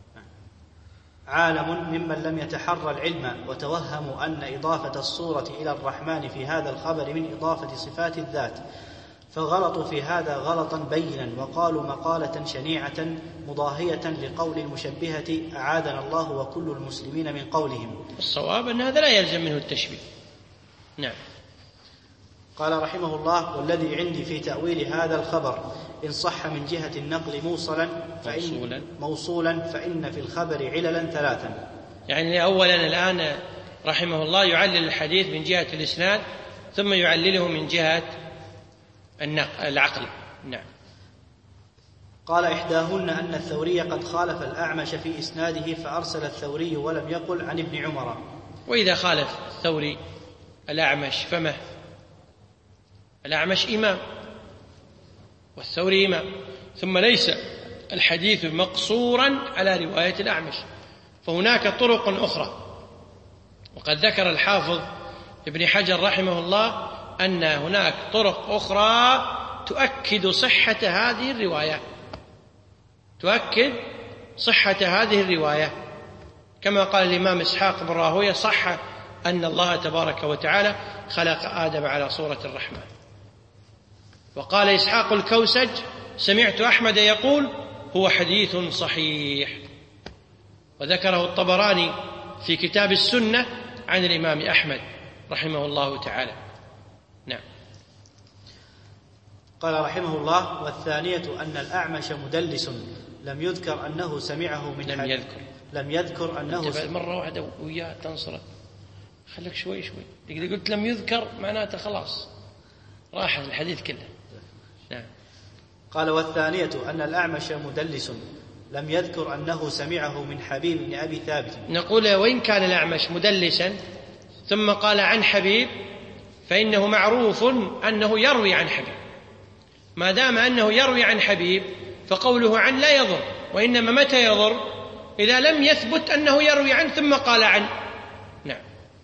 عالم ممن لم يتحرى العلم وتوهموا أن إضافة الصورة إلى الرحمن في هذا الخبر من إضافة صفات الذات، فغلطوا في هذا غلطا بينا وقالوا مقالة شنيعة مضاهية لقول المشبهة أعاذنا الله وكل المسلمين من قولهم. الصواب أن هذا لا يلزم منه التشبيه، نعم. قال رحمه الله: والذي عندي في تأويل هذا الخبر إن صح من جهة النقل موصلا فإن, موصولا. موصولا فإن في الخبر عللا ثلاثا. يعني أولا الآن رحمه الله يعلل الحديث من جهة الإسناد ثم يعلله من جهة العقل. نعم. قال: إحداهن أن الثوري قد خالف الأعمش في إسناده فأرسل الثوري ولم يقل عن ابن عمر. وإذا خالف الثوري الأعمش فما الأعمش إمام والثوري إمام، ثم ليس الحديث مقصورا على رواية الأعمش، فهناك طرق أخرى. وقد ذكر الحافظ ابن حجر رحمه الله أن هناك طرق أخرى تؤكد صحة هذه الرواية تؤكد صحة هذه الرواية كما قال الإمام إسحاق بن راهويه: صح أن الله تبارك وتعالى خلق آدم على صورة الرحمن. وقال إسحاق الكوسج: سمعت أحمد يقول: هو حديث صحيح. وذكره الطبراني في كتاب السنة عن الإمام أحمد رحمه الله تعالى. نعم. قال رحمه الله: والثانية أن الأعمش مدلس لم يذكر أنه سمعه من لم يذكر لم يذكر أنه س... مرة واحدة وياه تنصره، خليك شوي شوي. إذا قلت لم يذكر معناته خلاص راح الحديث كله. نعم. قال: والثانية أن الأعمش مدلس لم يذكر أنه سمعه من حبيب بن أبي ثابت. نقول وإن كان الأعمش مدلسا ثم قال عن حبيب فإنه معروف أنه يروي عن حبيب، ما دام أنه يروي عن حبيب فقوله عن لا يضر، وإنما متى يضر؟ إذا لم يثبت أنه يروي عنه ثم قال عن. نعم.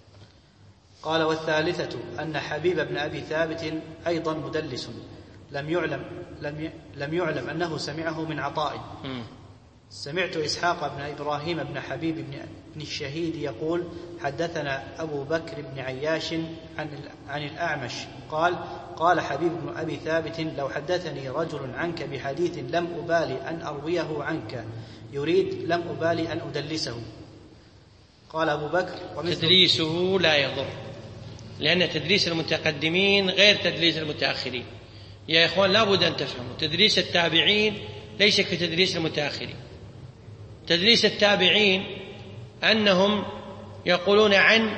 قال: والثالثة أن حبيب بن أبي ثابت أيضا مدلس لم يعلم لم لم يعلم أنه سمعه من عطاء. م. سمعت إسحاق بن إبراهيم بن حبيب بن الشهيد يقول: حدثنا أبو بكر بن عياش عن عن الأعمش قال: قال حبيب بن أبي ثابت: لو حدثني رجل عنك بحديث لم أبالي أن أرويه عنك يريد لم أبالي أن أدلسه. قال أبو بكر: تدليسه لا يضر، لأن تدليس المتقدمين غير تدليس المتأخرين. يا إخوان لابد أن تفهموا تدليس التابعين ليس كتدليس المتأخرين. تدليس التابعين أنهم يقولون عن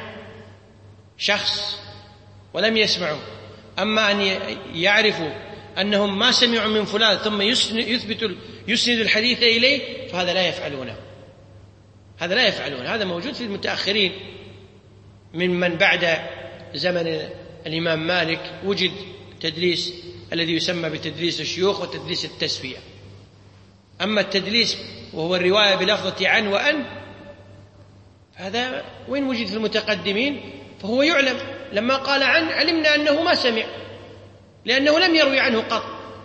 شخص ولم يسمعوا، أما أن يعرفوا أنهم ما سمعوا من فلان ثم يثبت يسند الحديث إليه فهذا لا يفعلونه هذا لا يفعلون هذا موجود في المتأخرين ممن بعد زمن الإمام مالك. وجد تدليس الذي يسمى بتدليس الشيوخ وتدليس التسوية. أما التدليس وهو الرواية بلفظة عن وأن هذا وين وجد في المتقدمين فهو يعلم. لما قال عن علمنا أنه ما سمع لأنه لم يروي عنه قط.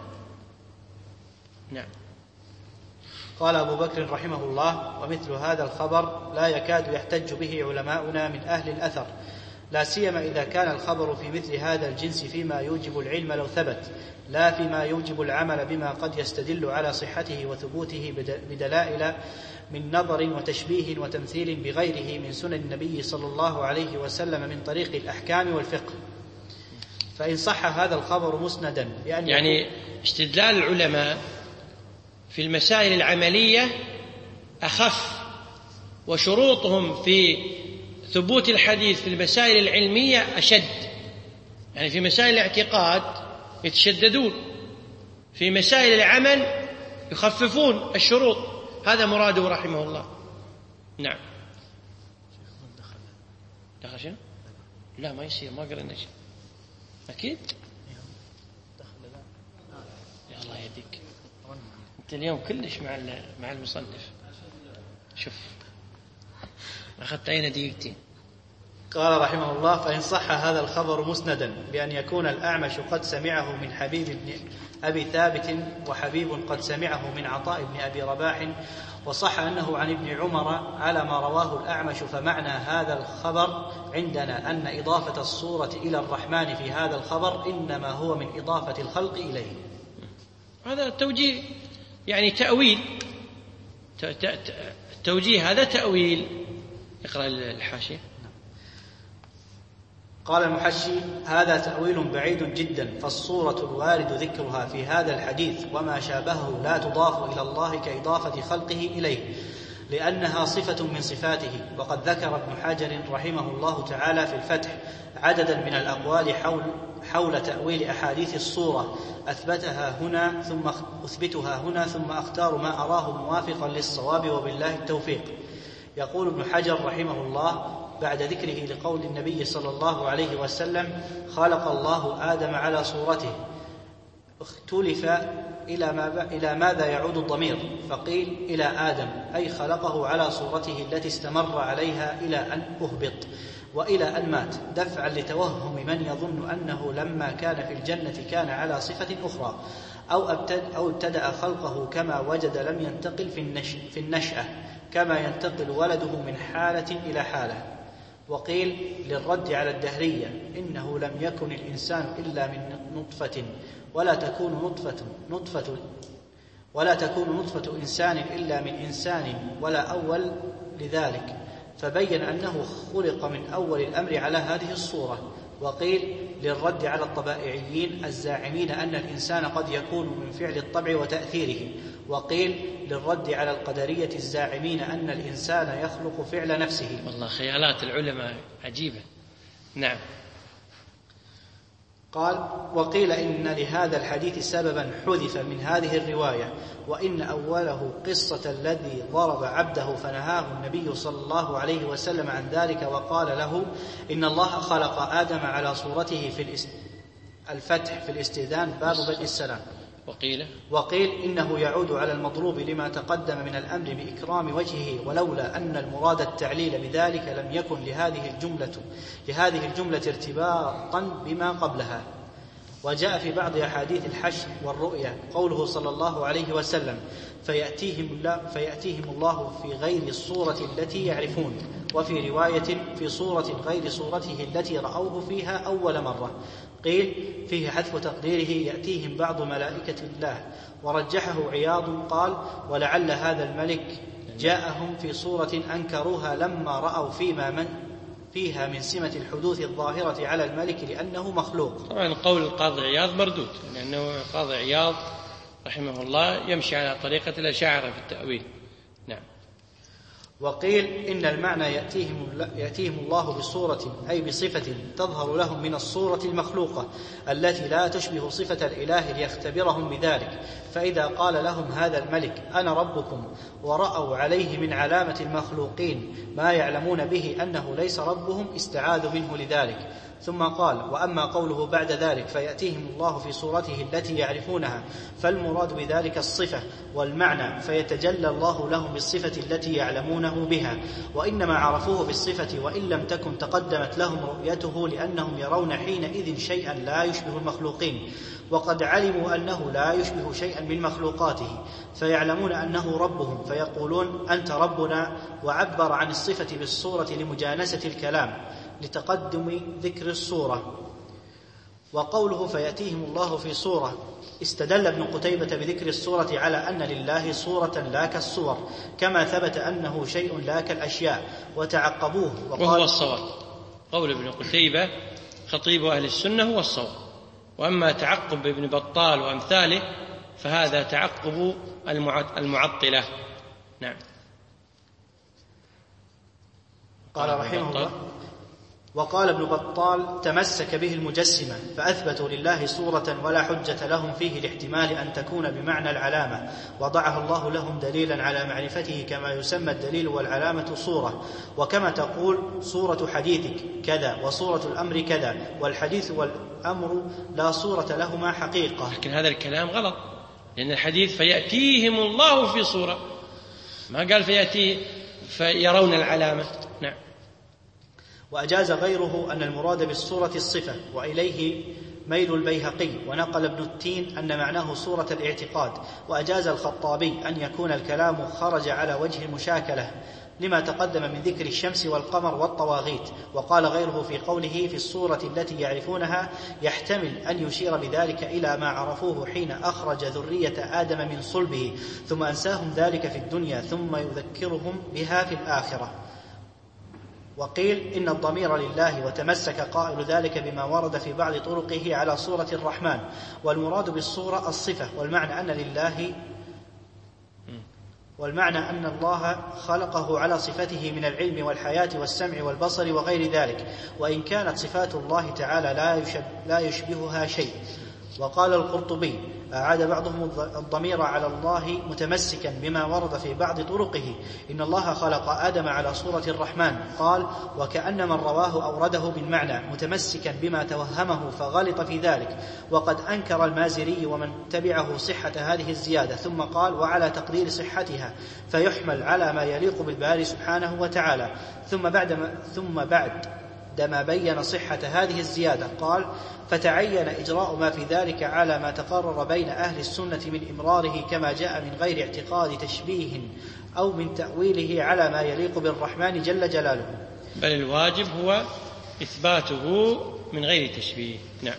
نعم. قال أبو بكر رحمه الله: ومثل هذا الخبر لا يكاد يحتج به علماؤنا من أهل الأثر، لا سيما إذا كان الخبر في مثل هذا الجنس فيما يوجب العلم لو ثبت، لا فيما يوجب العمل بما قد يستدل على صحته وثبوته بدلائل من نظر وتشبيه وتمثيل بغيره من سنن النبي صلى الله عليه وسلم من طريق الأحكام والفقه. فإن صح هذا الخبر مسندا بأن يعني استدلال العلماء في المسائل العملية أخف، وشروطهم في ثبوت الحديث في المسائل العلمية أشد. يعني في مسائل الاعتقاد يتشددون، في مسائل العمل يخففون الشروط. هذا مراده رحمه الله. نعم. دخل شنو؟ لا ما يصير، ما قرأنا شيء أكيد. يا الله يهديك، أنت اليوم كلش مع مع المصنف. شوف أخذت عينه دقيقتين. قال رحمه الله: فإن صح هذا الخبر مسندا بأن يكون الأعمش قد سمعه من حبيب بن أبي ثابت وحبيب قد سمعه من عطاء بن أبي رباح، وصح أنه عن ابن عمر على ما رواه الأعمش، فمعنى هذا الخبر عندنا أن إضافة الصورة إلى الرحمن في هذا الخبر إنما هو من إضافة الخلق إليه. هذا توجيه، يعني تأويل. توجيه هذا تأويل. اقرأ الحاشية. قال المحشي: هذا تأويل بعيد جدا، فالصورة الوارد ذكرها في هذا الحديث وما شابهه لا تضاف إلى الله كإضافة خلقه إليه، لأنها صفة من صفاته. وقد ذكر ابن حجر رحمه الله تعالى في الفتح عددا من الأقوال حول, حول تأويل أحاديث الصورة، أثبتها هنا ثم أثبتها هنا ثم أختار ما أراه موافقا للصواب وبالله التوفيق. يقول ابن حجر رحمه الله بعد ذكره لقول النبي صلى الله عليه وسلم: خلق الله آدم على صورته، اختلف إلى, ما إلى ماذا يعود الضمير، فقيل إلى آدم، أي خلقه على صورته التي استمر عليها إلى أن أهبط وإلى أن مات، دفعا لتوهم من يظن أنه لما كان في الجنة كان على صفة أخرى، أو أو ابتدأ خلقه كما وجد لم ينتقل في النشأة كما ينتقل ولده من حالة إلى حالة. وقيل للرد على الدهرية: إنه لم يكن الإنسان إلا من نطفة ولا تكون نطفة نطفة ولا تكون نطفة إنسان إلا من إنسان ولا أول لذلك، فبين أنه خلق من أول الأمر على هذه الصورة. وقيل للرد على الطبائعيين الزاعمين أن الإنسان قد يكون من فعل الطبع وتأثيره. وقيل للرد على القدرية الزاعمين أن الإنسان يخلق فعل نفسه. والله خيالات العلماء عجيبة. نعم. قال: وقيل إن لهذا الحديث سببا حذف من هذه الرواية، وإن أوله قصة الذي ضرب عبده فنهاه النبي صلى الله عليه وسلم عن ذلك وقال له: إن الله خلق آدم على صورته في الفتح في الاستئذان باب بدء السلام. وقيل وقيل إنه يعود على المضروب لما تقدم من الأمر بإكرام وجهه، ولولا أن المراد التعليل بذلك لم يكن لهذه الجملة لهذه الجملة ارتباطا بما قبلها. وجاء في بعض أحاديث الحشر والرؤيا قوله صلى الله عليه وسلم: فيأتيهم الله, فيأتيهم الله في غير الصورة التي يعرفون، وفي رواية في صورة غير صورته التي رأوه فيها أول مرة. قيل فيه حذف تقديره: يأتيهم بعض ملائكة الله. ورجحه عياض قال: ولعل هذا الملك جاءهم في صورة أنكروها لما رأوا فيما من فيها من سمة الحدوث الظاهرة على الملك لأنه مخلوق. طبعا قول القاضي عياض مردود، لأنه القاضي عياض رحمه الله يمشي على طريقة الأشاعرة في التأويل. نعم. وقيل إن المعنى يأتيهم, يأتيهم الله بصورة أي بصفة تظهر لهم من الصورة المخلوقة التي لا تشبه صفة الإله ليختبرهم بذلك. فإذا قال لهم هذا الملك: أنا ربكم، ورأوا عليه من علامة المخلوقين ما يعلمون به أنه ليس ربهم، استعاذوا منه لذلك. ثم قال: وأما قوله بعد ذلك فيأتيهم الله في صورته التي يعرفونها، فالمراد بذلك الصفة والمعنى، فيتجلى الله لهم بالصفة التي يعلمونه بها، وإنما عرفوه بالصفة وإن لم تكن تقدمت لهم رؤيته، لأنهم يرون حينئذ شيئا لا يشبه المخلوقين، وقد علموا أنه لا يشبه شيئا من مخلوقاته، فيعلمون أنه ربهم، فيقولون: أنت ربنا. وعبر عن الصفة بالصورة لمجانسة الكلام لتقدم ذكر الصورة. وقوله فيأتيهم الله في صورة، استدل ابن قتيبة بذكر الصورة على أن لله صورة لا كالصور، كما ثبت أنه شيء لا كالأشياء، وتعقبوه. وهو الصواب. قول ابن قتيبة خطيب أهل السنة هو الصواب، وأما تعقب ابن بطال وأمثاله فهذا تعقب المعطلة. نعم. قال رحمه الله: وقال ابن بطال: تمسك به المجسمة فأثبتوا لله صورة ولا حجة لهم فيه لاحتمال أن تكون بمعنى العلامة، وضعها الله لهم دليلا على معرفته، كما يسمى الدليل والعلامة صورة. وكما تقول صورة حديثك كذا، وصورة الأمر كذا، والحديث والأمر لا صورة لهما حقيقة. لكن هذا الكلام غلط، لأن الحديث فيأتيهم الله في صورة، ما قال فيأتي فيرون العلامة. نعم. وأجاز غيره أن المراد بالصورة الصفة، وإليه ميل البيهقي. ونقل ابن التين أن معناه صورة الاعتقاد. وأجاز الخطابي أن يكون الكلام خرج على وجه المشاكلة لما تقدم من ذكر الشمس والقمر والطواغيت. وقال غيره في قوله في الصورة التي يعرفونها يحتمل أن يشير بذلك إلى ما عرفوه حين أخرج ذرية آدم من صلبه ثم أنساهم ذلك في الدنيا ثم يذكرهم بها في الآخرة. وقيل إن الضمير لله وتمسك قائل ذلك بما ورد في بعض طرقه على صورة الرحمن، والمراد بالصورة الصفة، والمعنى أن لله والمعنى أن الله خلقه على صفته من العلم والحياة والسمع والبصر وغير ذلك، وإن كانت صفات الله تعالى لا يشبهها شيء. وقال القرطبي: أعاد بعضهم الضمير على الله متمسكا بما ورد في بعض طرقه إن الله خلق آدم على صورة الرحمن. قال: وكأن من رواه أورده بالمعنى متمسكا بما توهمه فغلط في ذلك. وقد أنكر المازري ومن تبعه صحة هذه الزيادة، ثم قال: وعلى تقدير صحتها فيحمل على ما يليق بالباري سبحانه وتعالى. ثم بعد ما, ثم بعد ما بين صحة هذه الزيادة قال: فتعين إجراء ما في ذلك على ما تقرر بين أهل السنة من إمراره كما جاء من غير اعتقاد تشبيه أو من تأويله على ما يليق بالرحمن جل جلاله، بل الواجب هو إثباته من غير تشبيه. نعم.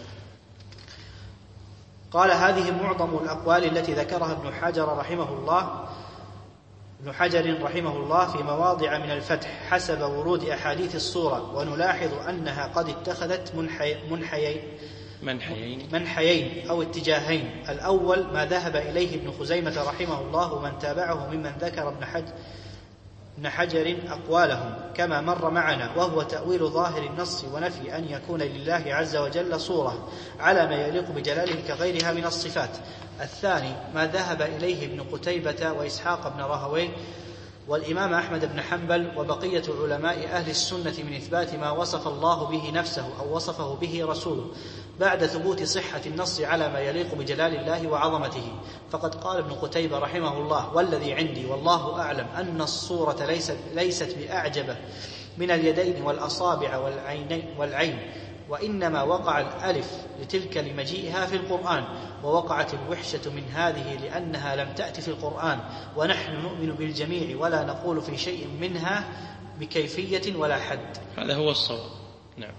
قال: هذه معظم الأقوال التي ذكرها ابن حجر رحمه الله ابن حجر رحمه الله في مواضع من الفتح حسب ورود أحاديث الصورة، ونلاحظ أنها قد اتخذت منحي منحيين منحيين منحيين أو اتجاهين. الأول ما ذهب إليه ابن خزيمة رحمه الله ومن تابعه ممن ذكر ابن حجر ابن حجر أقوالهم كما مر معنا، وهو تأويل ظاهر النص ونفي أن يكون لله عز وجل صورة على ما يليق بجلاله كغيرها من الصفات. الثاني ما ذهب إليه ابن قتيبة وإسحاق بن راهويه والإمام أحمد بن حنبل وبقية علماء أهل السنة من إثبات ما وصف الله به نفسه أو وصفه به رسوله بعد ثبوت صحة النص على ما يليق بجلال الله وعظمته. فقد قال ابن قتيبة رحمه الله: والذي عندي والله أعلم أن الصورة ليست, ليست بأعجب من اليدين والأصابع والعين, والعين وإنما وقع الألف لتلك لمجيئها في القرآن، ووقعت الوحشة من هذه لأنها لم تأتي في القرآن، ونحن نؤمن بالجميع ولا نقول في شيء منها بكيفية ولا حد. هذا هو الصواب. نعم.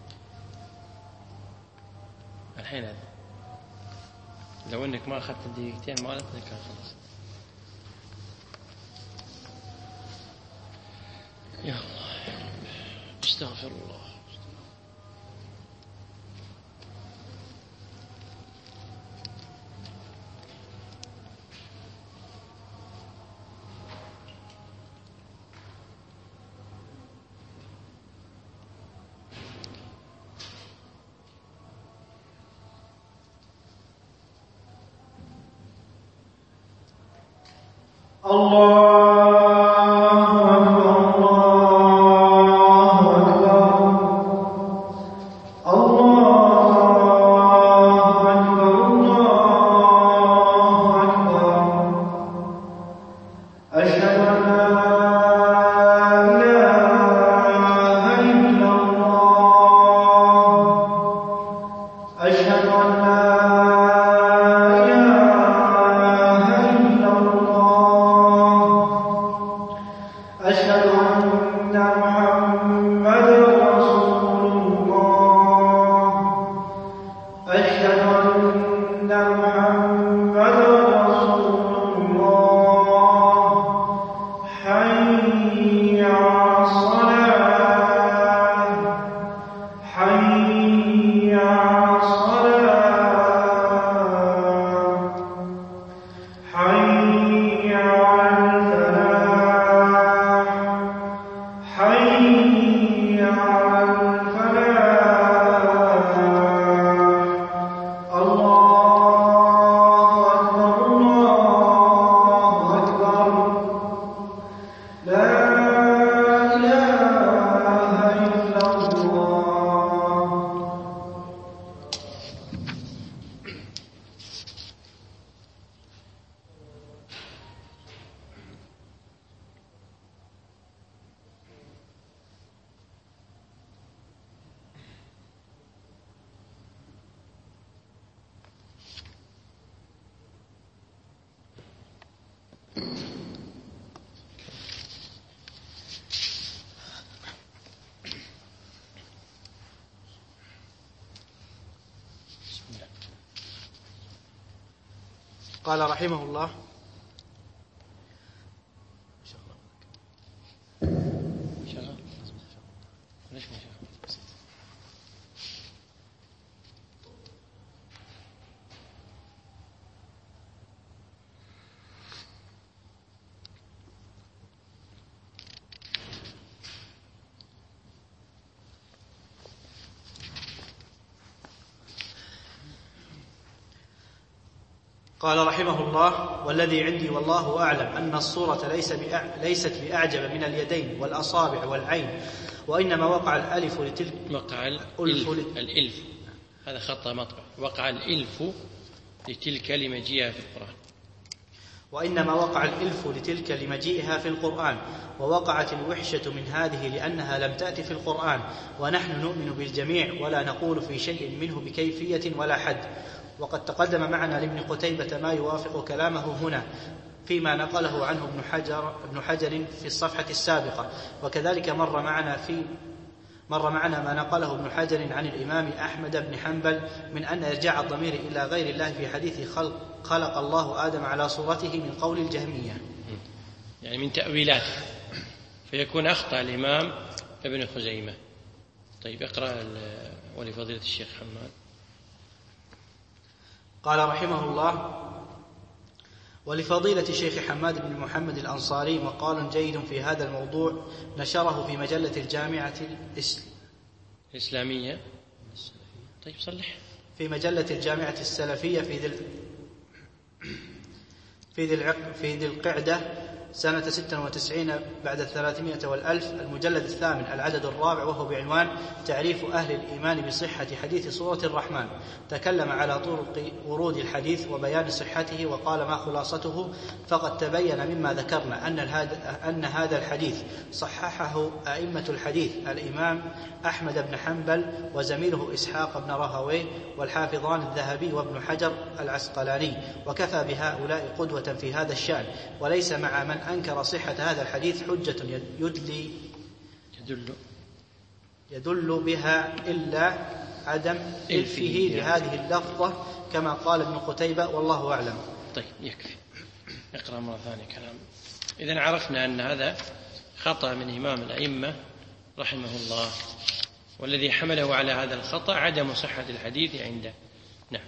الحين هذا لو أنك ما أخذت الدقيقتين ما لتذكر خلاص. يا الله يا رب استغفر الله. قال رحمه الله: قال رحمه الله: والذي عندي والله أعلم أن الصورة ليس بأع... ليست بأعجب من اليدين والأصابع والعين، وإنما وقع الألف لتلك وقع الألف, الإلف. هذا خطأ مطبع. وقع الإلف لتلك لمجيئها في القرآن. وإنما وقع الإلف لتلك لمجيئها في القرآن، ووقعت الوحشة من هذه لأنها لم تأت في القرآن، ونحن نؤمن بالجميع ولا نقول في شيء منه بكيفية ولا حد. وقد تقدم معنا لابن قتيبة ما يوافق كلامه هنا فيما نقله عنه ابن حجر, ابن حجر في الصفحة السابقة، وكذلك مر معنا في مر معنا ما نقله ابن حجر عن الإمام أحمد بن حنبل من أن إرجاع الضمير إلى غير الله في حديث خلق, خلق الله آدم على صورته من قول الجهمية، يعني من تأويلاته، فيكون أخطأ الإمام ابن خزيمة. طيب اقرأ ولفضيلة الشيخ حماد. قال رحمه الله: ولفضيلة الشيخ حماد بن محمد الأنصاري مقال جيد في هذا الموضوع نشره في مجلة الجامعة الإسل... الإسلامية. طيب صلح. في مجلة الجامعة السلفية في ذي في ذي العق... في ذي القعدة سنة ستة وتسعين بعد الثلاثمائة والألف، المجلد الثامن العدد الرابع، وهو بعنوان تعريف أهل الإيمان بصحة حديث سورة الرحمن. تكلم على طرق ورود الحديث وبيان صحته، وقال: ما خلاصته؟ فقد تبين مما ذكرنا أن, أن هذا الحديث صححه أئمة الحديث الإمام أحمد بن حنبل وزميله إسحاق بن راهويه والحافظان الذهبي وابن حجر العسقلاني، وكفى بهؤلاء قدوة في هذا الشأن. وليس مع من أنكر صحة هذا الحديث حجة يدلي يدل, يدل بها إلا عدم إلفه لهذه اللفظة كما قال ابن قتيبة، والله أعلم. طيب يكفي، اقرأ مرة ثانية كلام. إذن عرفنا أن هذا خطأ من إمام الأئمة رحمه الله، والذي حمله على هذا الخطأ عدم صحة الحديث عنده. نعم.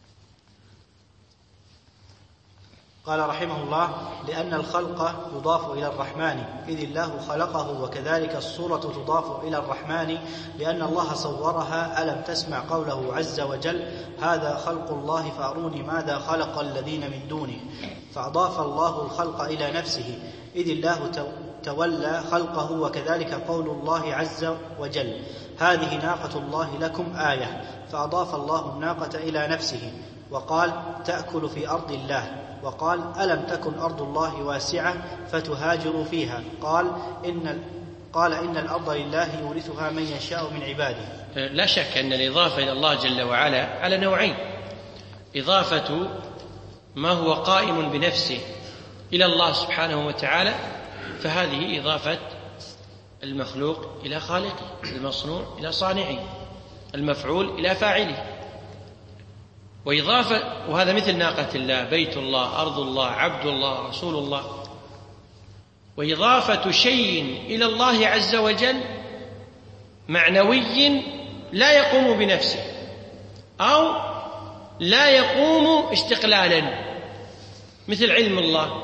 قال رحمه الله: لأن الخلق يضاف إلى الرحمن إذ الله خلقه، وكذلك الصورة تضاف إلى الرحمن لأن الله صورها. ألم تسمع قوله عز وجل: هذا خلق الله فأروني ماذا خلق الذين من دونه. فأضاف الله الخلق إلى نفسه إذ الله تولى خلقه، وكذلك قول الله عز وجل: هذه ناقة الله لكم آية. فأضاف الله الناقة إلى نفسه وقال: تأكل في أرض الله. وقال: ألم تكن أرض الله واسعة فتهاجروا فيها. قال إن, قال إن الأرض لله يورثها من يشاء من عباده. لا شك أن الإضافة إلى الله جل وعلا على نوعين: إضافة ما هو قائم بنفسه إلى الله سبحانه وتعالى، فهذه إضافة المخلوق إلى خالقه، المصنوع إلى صانعه، المفعول إلى فاعله. وإضافة، وهذا مثل ناقة الله، بيت الله، أرض الله، عبد الله، رسول الله. وإضافة شيء إلى الله عز وجل معنوي لا يقوم بنفسه أو لا يقوم استقلالا، مثل علم الله،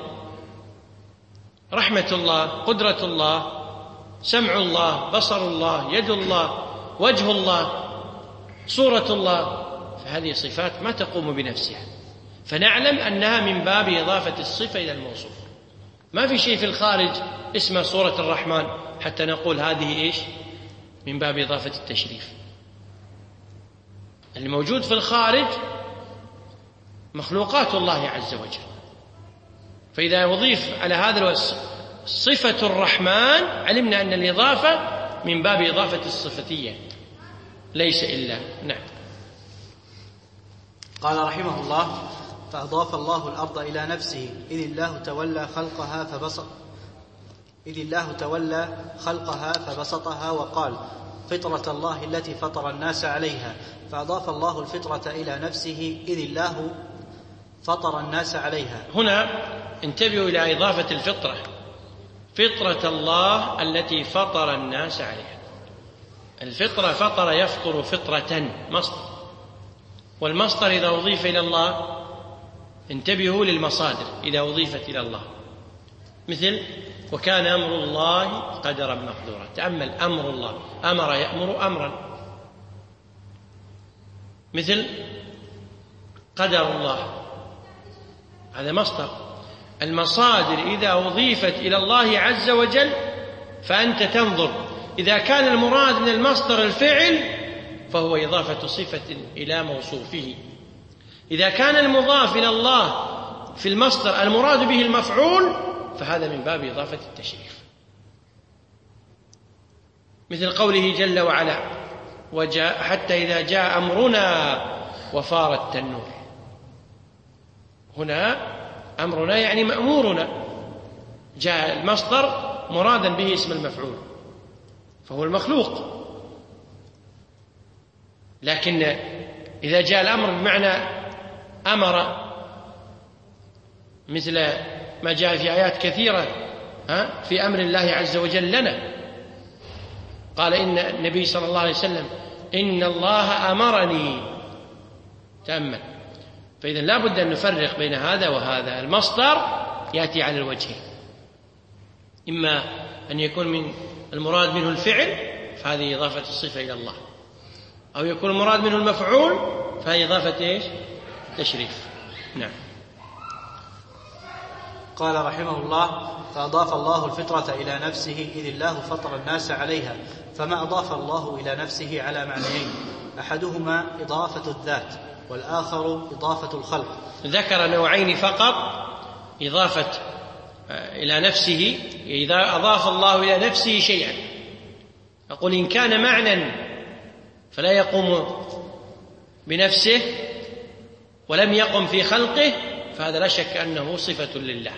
رحمة الله، قدرة الله، سمع الله، بصر الله، يد الله، وجه الله، صورة الله. فهذه صفات ما تقوم بنفسها، فنعلم أنها من باب إضافة الصفة إلى الموصوف. ما في شيء في الخارج اسمه صورة الرحمن حتى نقول هذه إيش؟ من باب إضافة التشريف. الموجود في الخارج مخلوقات الله عز وجل، فإذا أضيف على هذا صفة الرحمن علمنا أن الإضافة من باب إضافة الصفتية ليس إلا. نعم. قال رحمه الله: فأضاف الله الأرض إلى نفسه إذ الله تولى خلقها فبسط إذ الله تولى خلقها فبسطها، وقال: فطرة الله التي فطر الناس عليها. فأضاف الله الفطرة إلى نفسه إذ الله فطر الناس عليها. هنا انتبهوا إلى إضافة الفطرة، فطرة الله التي فطر الناس عليها. الفطرة فطر يفطر فطرة مصدر، والمصدر إذا أضيف إلى الله، انتبهوا للمصادر إذا أضيفت إلى الله، مثل وكان أمر الله قدرا مقدورا. تأمل، أمر الله، أمر يأمر أمرا. مثل قدر الله، هذا مصدر. المصادر إذا أضيفت إلى الله عز وجل فأنت تنظر إذا كان المراد من المصدر الفعل فهو إضافة صفة إلى موصوفه، إذا كان المضاف إلى الله في المصدر المراد به المفعول فهذا من باب إضافة التشريف، مثل قوله جل وعلا وجاء حتى إذا جاء أمرنا وفار التنور. هنا أمرنا يعني مأمورنا، جاء المصدر مرادا به اسم المفعول فهو المخلوق. لكن إذا جاء الأمر بمعنى أمر، مثل ما جاء في آيات كثيرة في أمر الله عز وجل لنا، قال إن النبي صلى الله عليه وسلم إن الله أمرني، تأمل. فإذا لا بد أن نفرق بين هذا وهذا. المصدر يأتي على الوجهين، إما أن يكون من المراد منه الفعل فهذه إضافة الصفة إلى الله، أو يكون المراد منه المفعول فهي إضافة إيش؟ تشريف. نعم. قال رحمه الله فأضاف الله الفطرة إلى نفسه إذ الله فطر الناس عليها. فما أضاف الله إلى نفسه على معنيين، أحدهما إضافة الذات والآخر إضافة الخلق. ذكر نوعين فقط، إضافة إلى نفسه، إذا أضاف الله إلى نفسه شيئا أقول إن كان معنى فلا يقوم بنفسه ولم يقم في خلقه فهذا لا شك أنه صفة لله.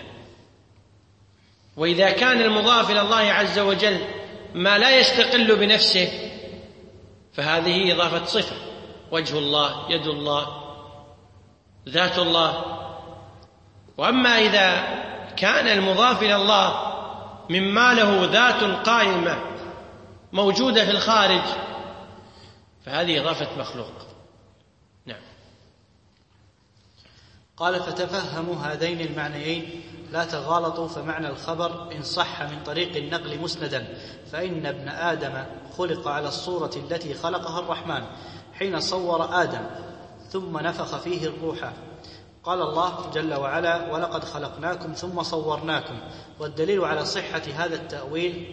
وإذا كان المضاف إلى الله عز وجل ما لا يستقل بنفسه فهذه إضافة صفة، وجه الله، يد الله، ذات الله. وأما إذا كان المضاف إلى الله مما له ذات قائمة موجودة في الخارج فهذه إضافة مخلوق. نعم. قال فتفهموا هذين المعنيين لا تغالطوا، فمعنى الخبر إن صح من طريق النقل مسندا فإن ابن آدم خلق على الصورة التي خلقها الرحمن حين صور آدم ثم نفخ فيه الروح. قال الله جل وعلا ولقد خلقناكم ثم صورناكم. والدليل على صحة هذا التأويل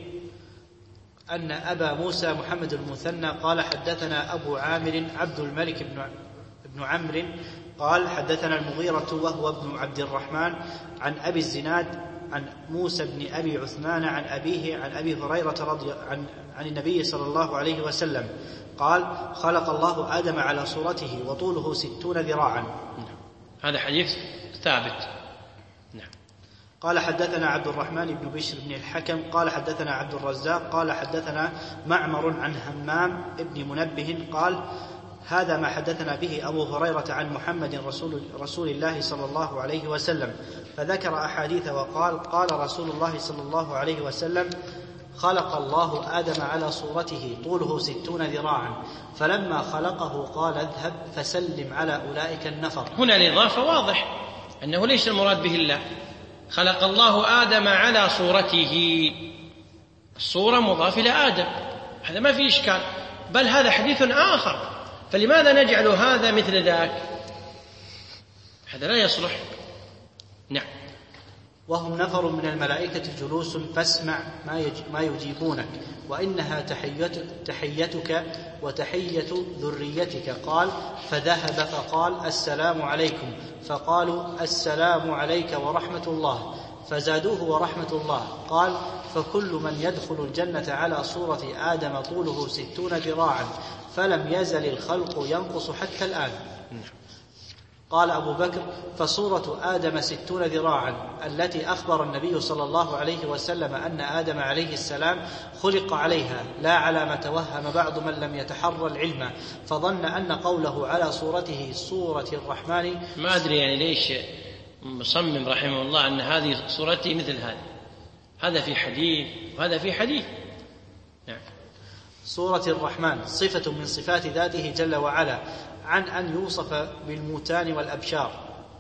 أن أبا موسى محمد المثنى قال حدثنا أبو عامر عبد الملك بن عمرو قال حدثنا المغيرة وهو ابن عبد الرحمن عن أبي الزناد عن موسى بن أبي عثمان عن أبيه عن أبي هريرة رضي عن, عن النبي صلى الله عليه وسلم قال خلق الله آدم على صورته وطوله ستون ذراعا. هذا حديث ثابت. نعم. قال حدثنا عبد الرحمن بن بشر بن الحكم قال حدثنا عبد الرزاق قال حدثنا معمر عن همام بن منبه قال هذا ما حدثنا به أبو هريرة عن محمد رسول, رسول الله صلى الله عليه وسلم. فذكر أحاديث وقال قال رسول الله صلى الله عليه وسلم خلق الله آدم على صورته طوله ستون ذراعا فلما خلقه قال اذهب فسلم على أولئك النفر. هنا الإضافة واضح أنه ليس المراد به الله. خلق الله آدم على صورته، الصورة مضاف إلى آدم، هذا ما في إشكال، بل هذا حديث آخر، فلماذا نجعل هذا مثل ذاك؟ هذا لا يصلح. نعم. وهم نفر من الملائكة جلوس فاسمع ما يجيبونك وإنها تحيت تحيتك وتحية ذريتك. قال فذهب فقال السلام عليكم فقالوا السلام عليك ورحمة الله فزادوه ورحمة الله. قال فكل من يدخل الجنة على صورة آدم طوله ستون ذراعا فلم يزل الخلق ينقص حتى الآن. قال أبو بكر فصورة آدم ستون ذراعا التي أخبر النبي صلى الله عليه وسلم أن آدم عليه السلام خلق عليها لا على ما توهم بعض من لم يتحرى العلم فظن أن قوله على صورته صورة الرحمن. ما أدري يعني ليش مصمم رحمه الله أن هذه صورته مثل هذه، هذا في حديث وهذا في حديث. نعم. صورة الرحمن صفة من صفات ذاته جل وعلا عن أن يوصف بالموتان والأبشار.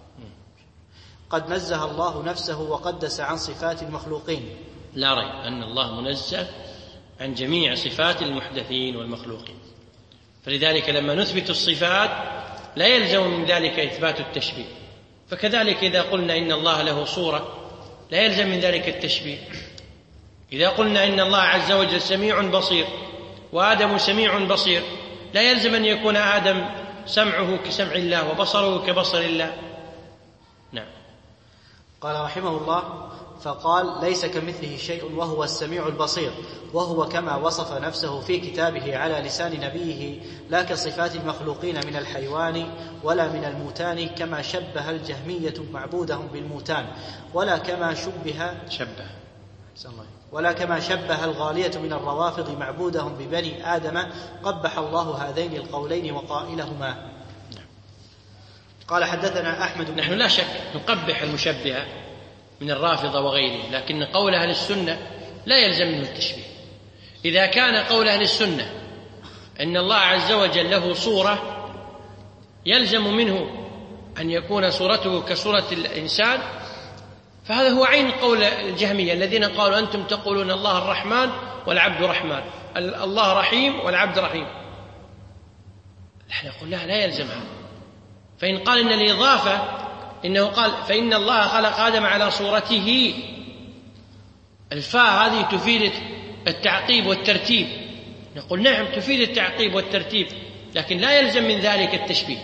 قد نزه الله نفسه وقدس عن صفات المخلوقين. لا ريب أن الله منزه عن جميع صفات المحدثين والمخلوقين، فلذلك لما نثبت الصفات لا يلزم من ذلك إثبات التشبيه، فكذلك إذا قلنا إن الله له صورة لا يلزم من ذلك التشبيه. إذا قلنا إن الله عز وجل سميع بصير وآدم سميع بصير لا يلزم أن يكون آدم سمعه كسمع الله وبصره كبصر الله. نعم. قال رحمه الله: فقال: ليس كمثله شيء وهو السميع البصير، وهو كما وصف نفسه في كتابه على لسان نبيه، لا كصفات المخلوقين من الحيوان ولا من الموتان، كما شبه الجهمية معبودهم بالموتان، ولا كما شبه شبه ولا كما شبه الغالية من الروافض معبودهم ببني آدم، قبح الله هذين القولين وقائلهما. قال: حدثنا أحمد بن نحن لا شك نقبح المشبهة من الرافضة وغيره، لكن قول أهل السنة لا يلزم منه التشبيه. إذا كان قول أهل السنة أن الله عز وجل له صورة يلزم منه أن يكون صورته كصورة الإنسان، فهذا هو عين قول الجهمية الذين قالوا أنتم تقولون الله الرحمن والعبد رحمن، الله رحيم والعبد رحيم. نحن نقول لا لا يلزم هذا. فإن قال إن الإضافة إنه قال فإن الله خلق آدم على صورته، الفاء هذه تفيد التعقيب والترتيب، نقول نعم تفيد التعقيب والترتيب، لكن لا يلزم من ذلك التشبيه.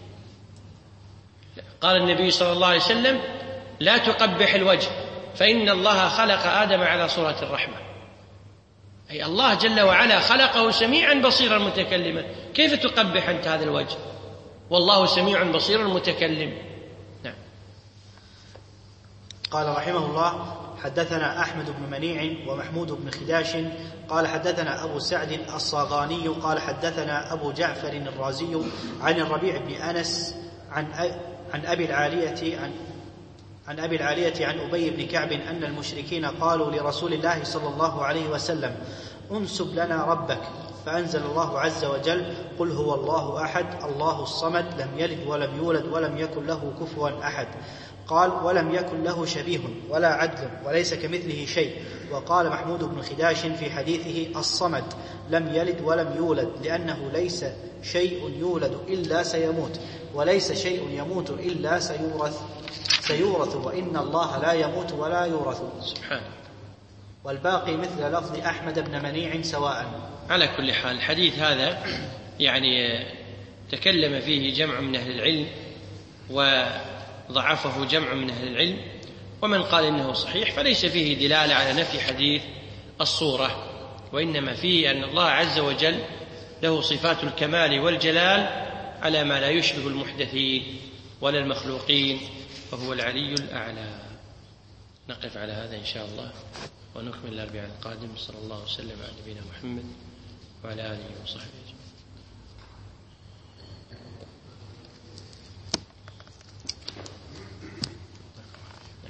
قال النبي صلى الله عليه وسلم: لا تقبح الوجه فإن الله خلق آدم على صورة الرحمة، أي الله جل وعلا خلقه سميعا بصيرا متكلما، كيف تقبح أنت هذا الوجه والله سميع بصير متكلم؟ نعم. قال رحمه الله: حدثنا أحمد بن منيع ومحمود بن خداش قال حدثنا أبو سعد الصاغاني قال حدثنا أبو جعفر الرازي عن الربيع بن أنس عن عن أبي العالية عن عن أبي العالية عن أبي بن كعب أن المشركين قالوا لرسول الله صلى الله عليه وسلم: انسب لنا ربك، فأنزل الله عز وجل: قل هو الله أحد الله الصمد لم يلد ولم يولد ولم يكن له كفوا أحد. قال: ولم يكن له شبيه ولا عدل وليس كمثله شيء. وقال محمود بن خداش في حديثه: الصمد لم يلد ولم يولد، لأنه ليس شيء يولد إلا سيموت، وليس شيء يموت إلا سيورث سيورث وإن الله لا يموت ولا يورث. سبحانه. والباقي مثل لفظ أحمد بن منيع سواء. على كل حال الحديث هذا يعني تكلم فيه جمع من أهل العلم وضعفه جمع من أهل العلم، ومن قال إنه صحيح فليس فيه دلالة على نفي حديث الصورة، وإنما فيه أن الله عز وجل له صفات الكمال والجلال على ما لا يشبه المحدثين ولا المخلوقين، وهو العلي الأعلى. نقف على هذا إن شاء الله ونكمل الأربعاء القادم. صلى الله وسلم على نبينا محمد وعلى آله وصحبه أجمعين.